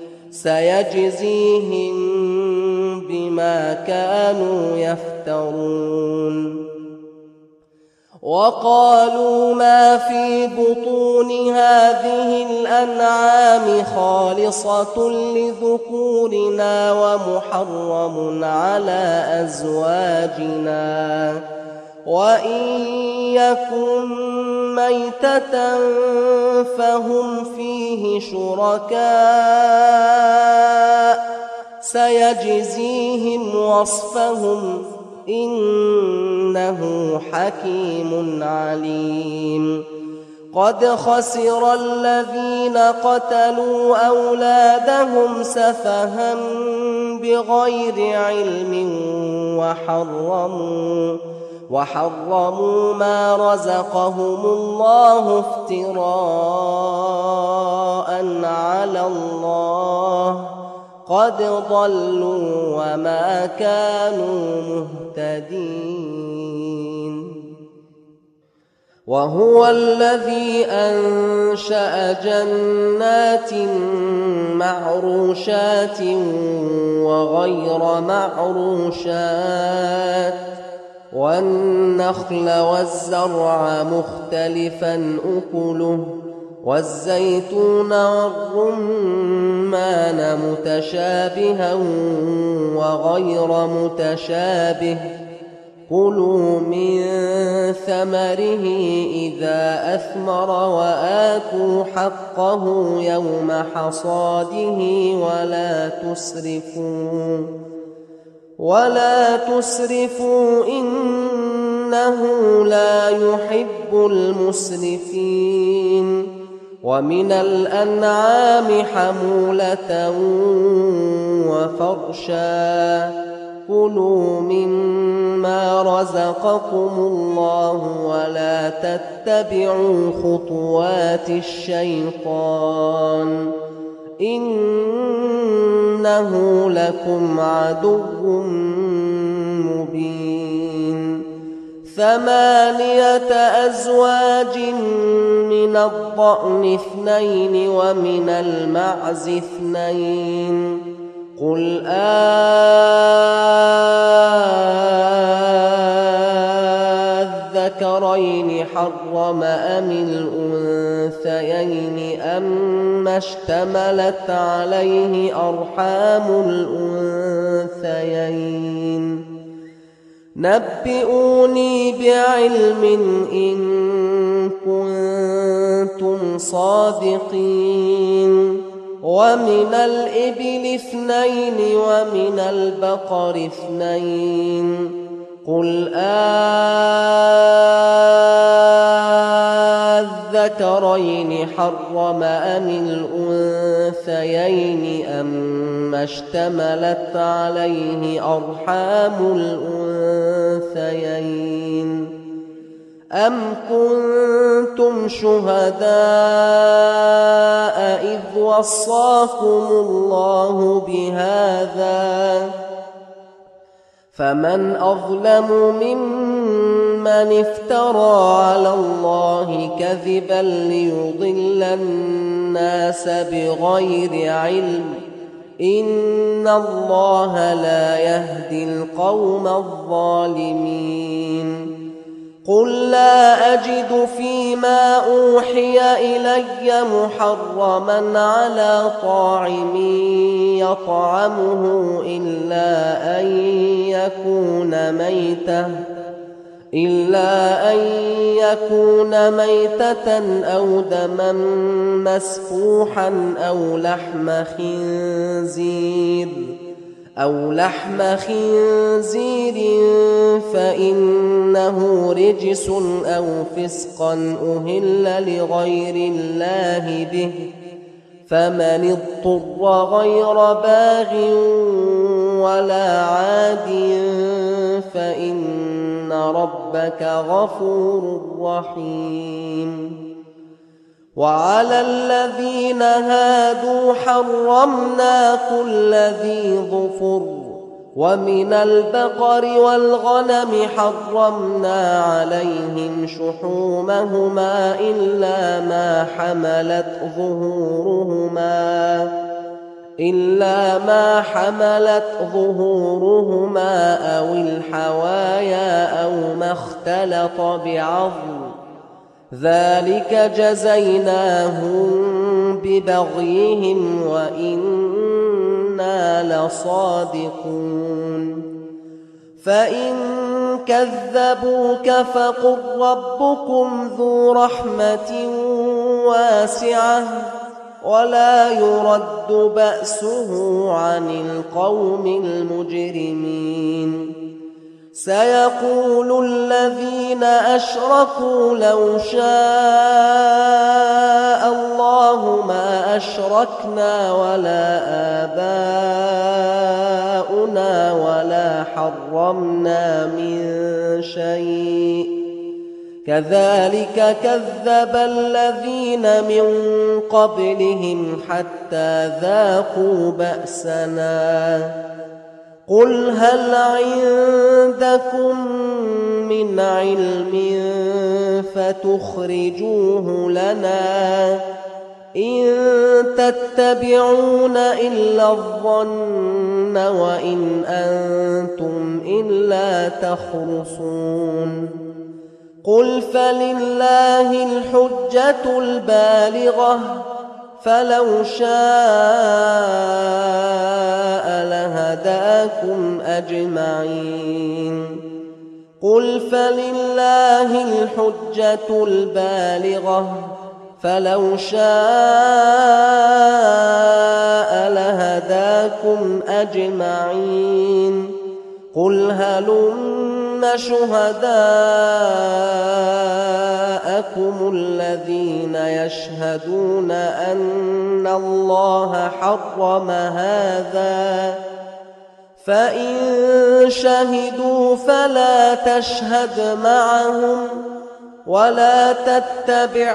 سيجزيهم بما كانوا يفترون. وقالوا ما في بطون هذه الأنعام خالصة لذكورنا ومحرم على أزواجنا وإن يكن ميتة فهم فيه شركاء سيجزيهم وصفهم إنه حكيم عليم. قد خسر الذين قتلوا أولادهم سفها بغير علم وحرموا ما رزقهم الله افتراء على الله قد ضلوا وما كانوا مهتدين. وهو الذي أنشأ جنات معروشات وغير معروشات والنخل والزرع مختلفا أكله والزيتون والرمان متشابها وغير متشابه كلوا من ثمره إذا أثمر وآتوا حقه يوم حصاده ولا تسرفوا إنه لا يحب المسرفين ومن الأنعام حمولة وفرشا كلوا مما رزقكم الله ولا تتبعوا خطوات الشيطان إنه لكم عدو مبين 8 أزواج من الضأن 2 ومن المعز 2 قل الذكرين حرم أم الأنثيين أما اشتملت عليه أرحام الأنثيين نبئوني بعلم إن كنتم صادقين ومن الإبل 2 ومن البقر 2 قل الذكرين حرم أم الأنثيين أما اشتملت عليه أرحام الأنثيين أم كنتم شهداء إذ وصاكم الله بهذا فمن أظلم ممن افترى على الله كذبا ليضل الناس بغير علم إن الله لا يهدي القوم الظالمين قل لا أجد فيما أوحي إلي محرما على طاعم يطعمه إلا أن يكون ميتة أو دما مسفوحا أو لحم خنزير فإنه رجس أو فسقا أهل لغير الله به فمن اضطر غير باغ ولا عاد فإن ربك غفور رحيم وعلى الذين هادوا حرمنا كل ذي ظفر ومن البقر والغنم حرمنا عليهم شحومهما إلا ما حملت ظهورهما أو الحوايا أو ما اختلط بعظم ذلك جزيناهم ببغيهم وإنا لصادقون فإن كذبوك فقل ربكم ذو رحمة واسعة ولا يرد بأسه عن القوم المجرمين سيقول الذين أشركوا لو شاء الله ما أشركنا ولا آباؤنا ولا حرمنا من شيء كذلك كذب الذين من قبلهم حتى ذاقوا بأسنا قل هل عندكم من علم فتخرجوه لنا إن تتبعون إلا الظن وإن أنتم إلا تخرصون قل فلله الحجة البالغة فلو شاء لهداكم أجمعين قل فلله الحجة البالغة فلو شاء لهداكم أجمعين قل هلم شهداءكم الذين يشهدون أن الله حرم هذا فإن شهدوا فلا تشهد معهم ولا تتبع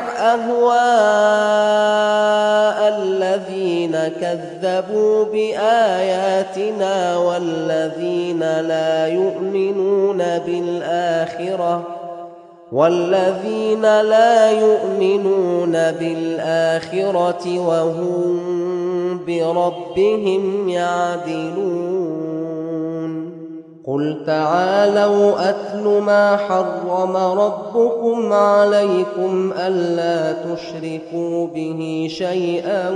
أهواء الذين كذبوا بآياتنا والذين لا يؤمنون بالآخرة وهم بربهم يعدلون قل تعالوا أتل ما حرم ربكم عليكم ألا تشركوا به شيئا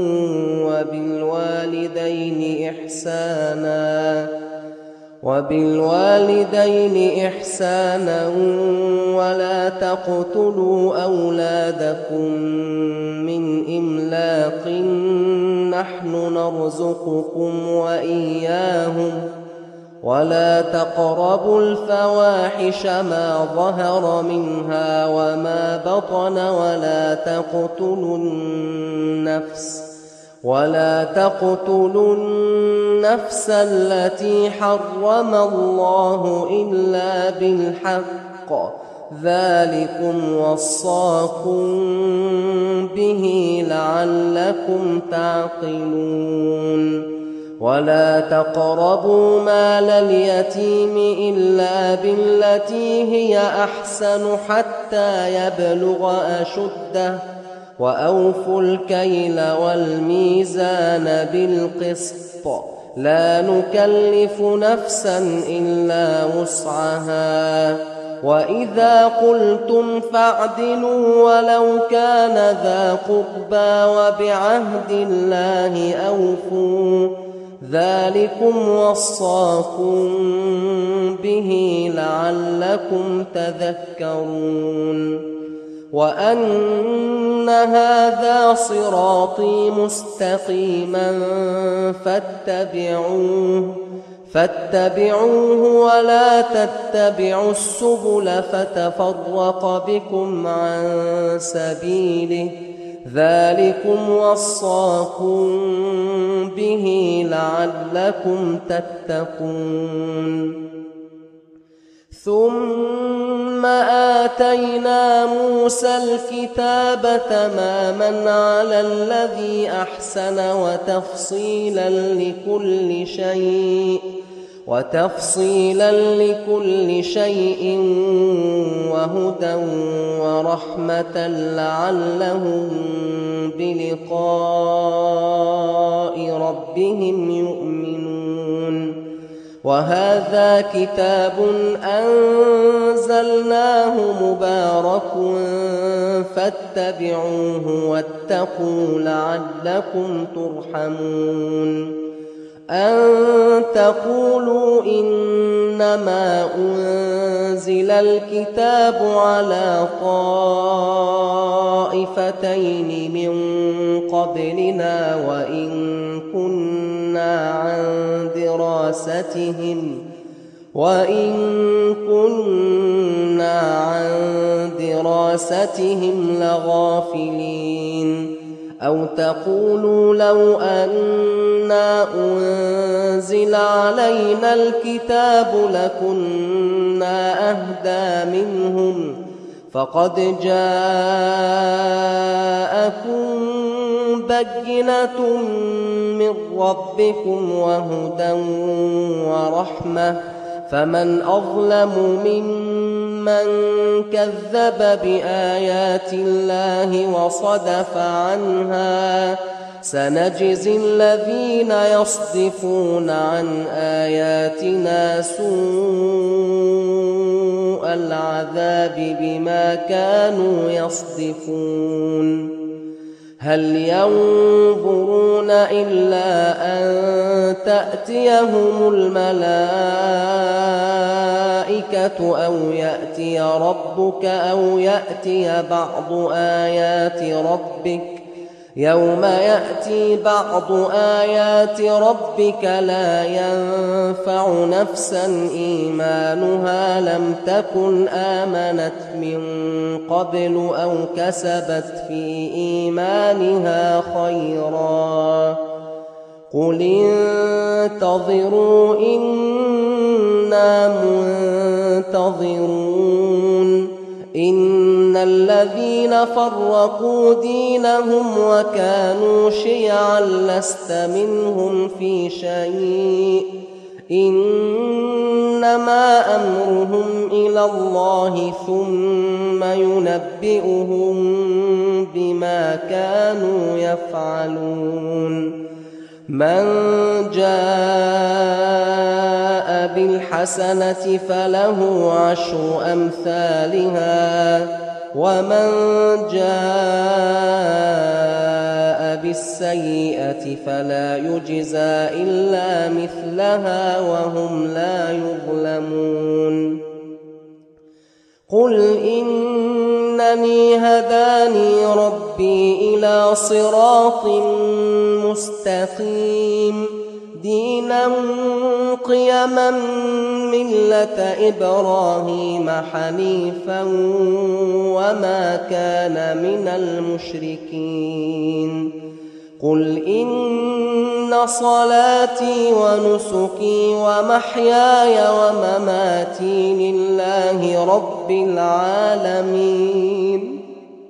وبالوالدين إحسانا ولا تقتلوا أولادكم من إملاق نحن نرزقكم وإياهم ولا تقربوا الفواحش ما ظهر منها وما بطن ولا تقتلوا النفس التي حرم الله إلا بالحق ذلكم وصاكم به لعلكم تعقلون ولا تقربوا مال اليتيم إلا بالتي هي أحسن حتى يبلغ أشده وأوفوا الكيل والميزان بالقسط لا نكلف نفسا إلا وسعها وإذا قلتم فاعدلوا ولو كان ذا قربى وبعهد الله أوفوا ذلكم وصاكم به لعلكم تذكرون وأن هذا صراطي مستقيما فاتبعوه ولا تتبعوا السبل فتفرق بكم عن سبيله ذلكم وصاكم به لعلكم تتقون ثم آتينا موسى الكتاب تماما على الذي أحسن وتفصيلا لكل شيء وهدى ورحمة لعلهم بلقاء ربهم يؤمنون وهذا كتاب أنزلناه مبارك فاتبعوه واتقوا لعلكم ترحمون أن تقولوا إنما أنزل الكتاب على طائفتين من قبلنا وإن كنا عن دراستهم لغافلين أو تقولوا لو أنا أنزل علينا الكتاب لكنا أهدى منهم فقد جاءكم بينة من ربكم وهدى ورحمة فمن أظلم ممن من كذب بآيات الله وصدف عنها سنجزي الذين يصدفون عن آياتنا سوء العذاب بما كانوا يصدفون هل ينظرون إلا أن تأتيهم الملائكة أو يأتي ربك أو يأتي بعض آيات ربك يوم يأتي بعض آيات ربك لا ينفع نفسا إيمانها لم تكن آمنت من قبل أو كسبت في إيمانها خيرا قل انتظروا إنا منتظرون إن الذين فرقوا دينهم وكانوا شيعا لست منهم في شيء إنما أمرهم إلى الله ثم ينبئهم بما كانوا يفعلون من جاء بالحسنة فله 10 أمثالها ومن جاء بالسيئة فلا يجزى إلا مثلها وهم لا يظلمون قل إنني هداني ربي إلى صراط مستقيم دينا قيما ملة إبراهيم حنيفا وما كان من المشركين قل إن صلاتي ونسكي ومحياي ومماتي لله رب العالمين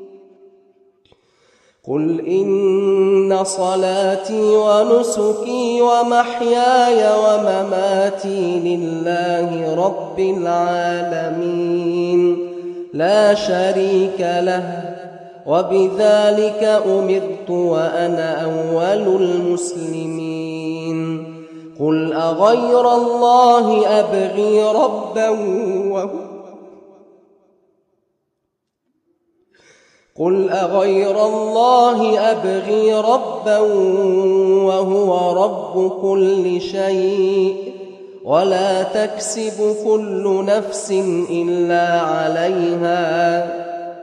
قل إن صلاتي ونسكي ومحياي ومماتي لله رب العالمين لا شريك له وبذلك أمرت وأنا أول المسلمين قل أغير الله أبغي ربا وهو رب كل شيء ولا تكسب كل نفس إلا عليها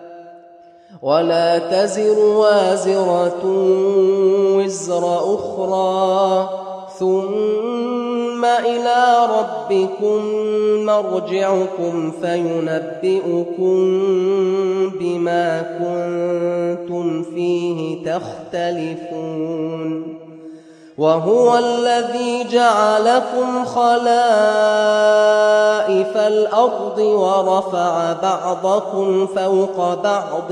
ولا تزر وازرة وزر أخرى ثم إلى ربكم مرجعكم فينبئكم بما كنتم فيه تختلفون وهو الذي جعلكم خلائف الأرض ورفع بعضكم فوق بعض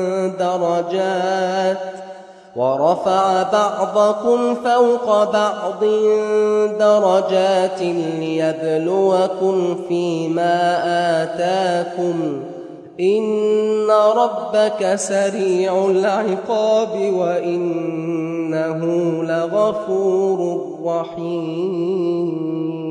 درجات ليبلوكم فيما آتاكم إن ربك سريع العقاب وإنه لغفور رحيم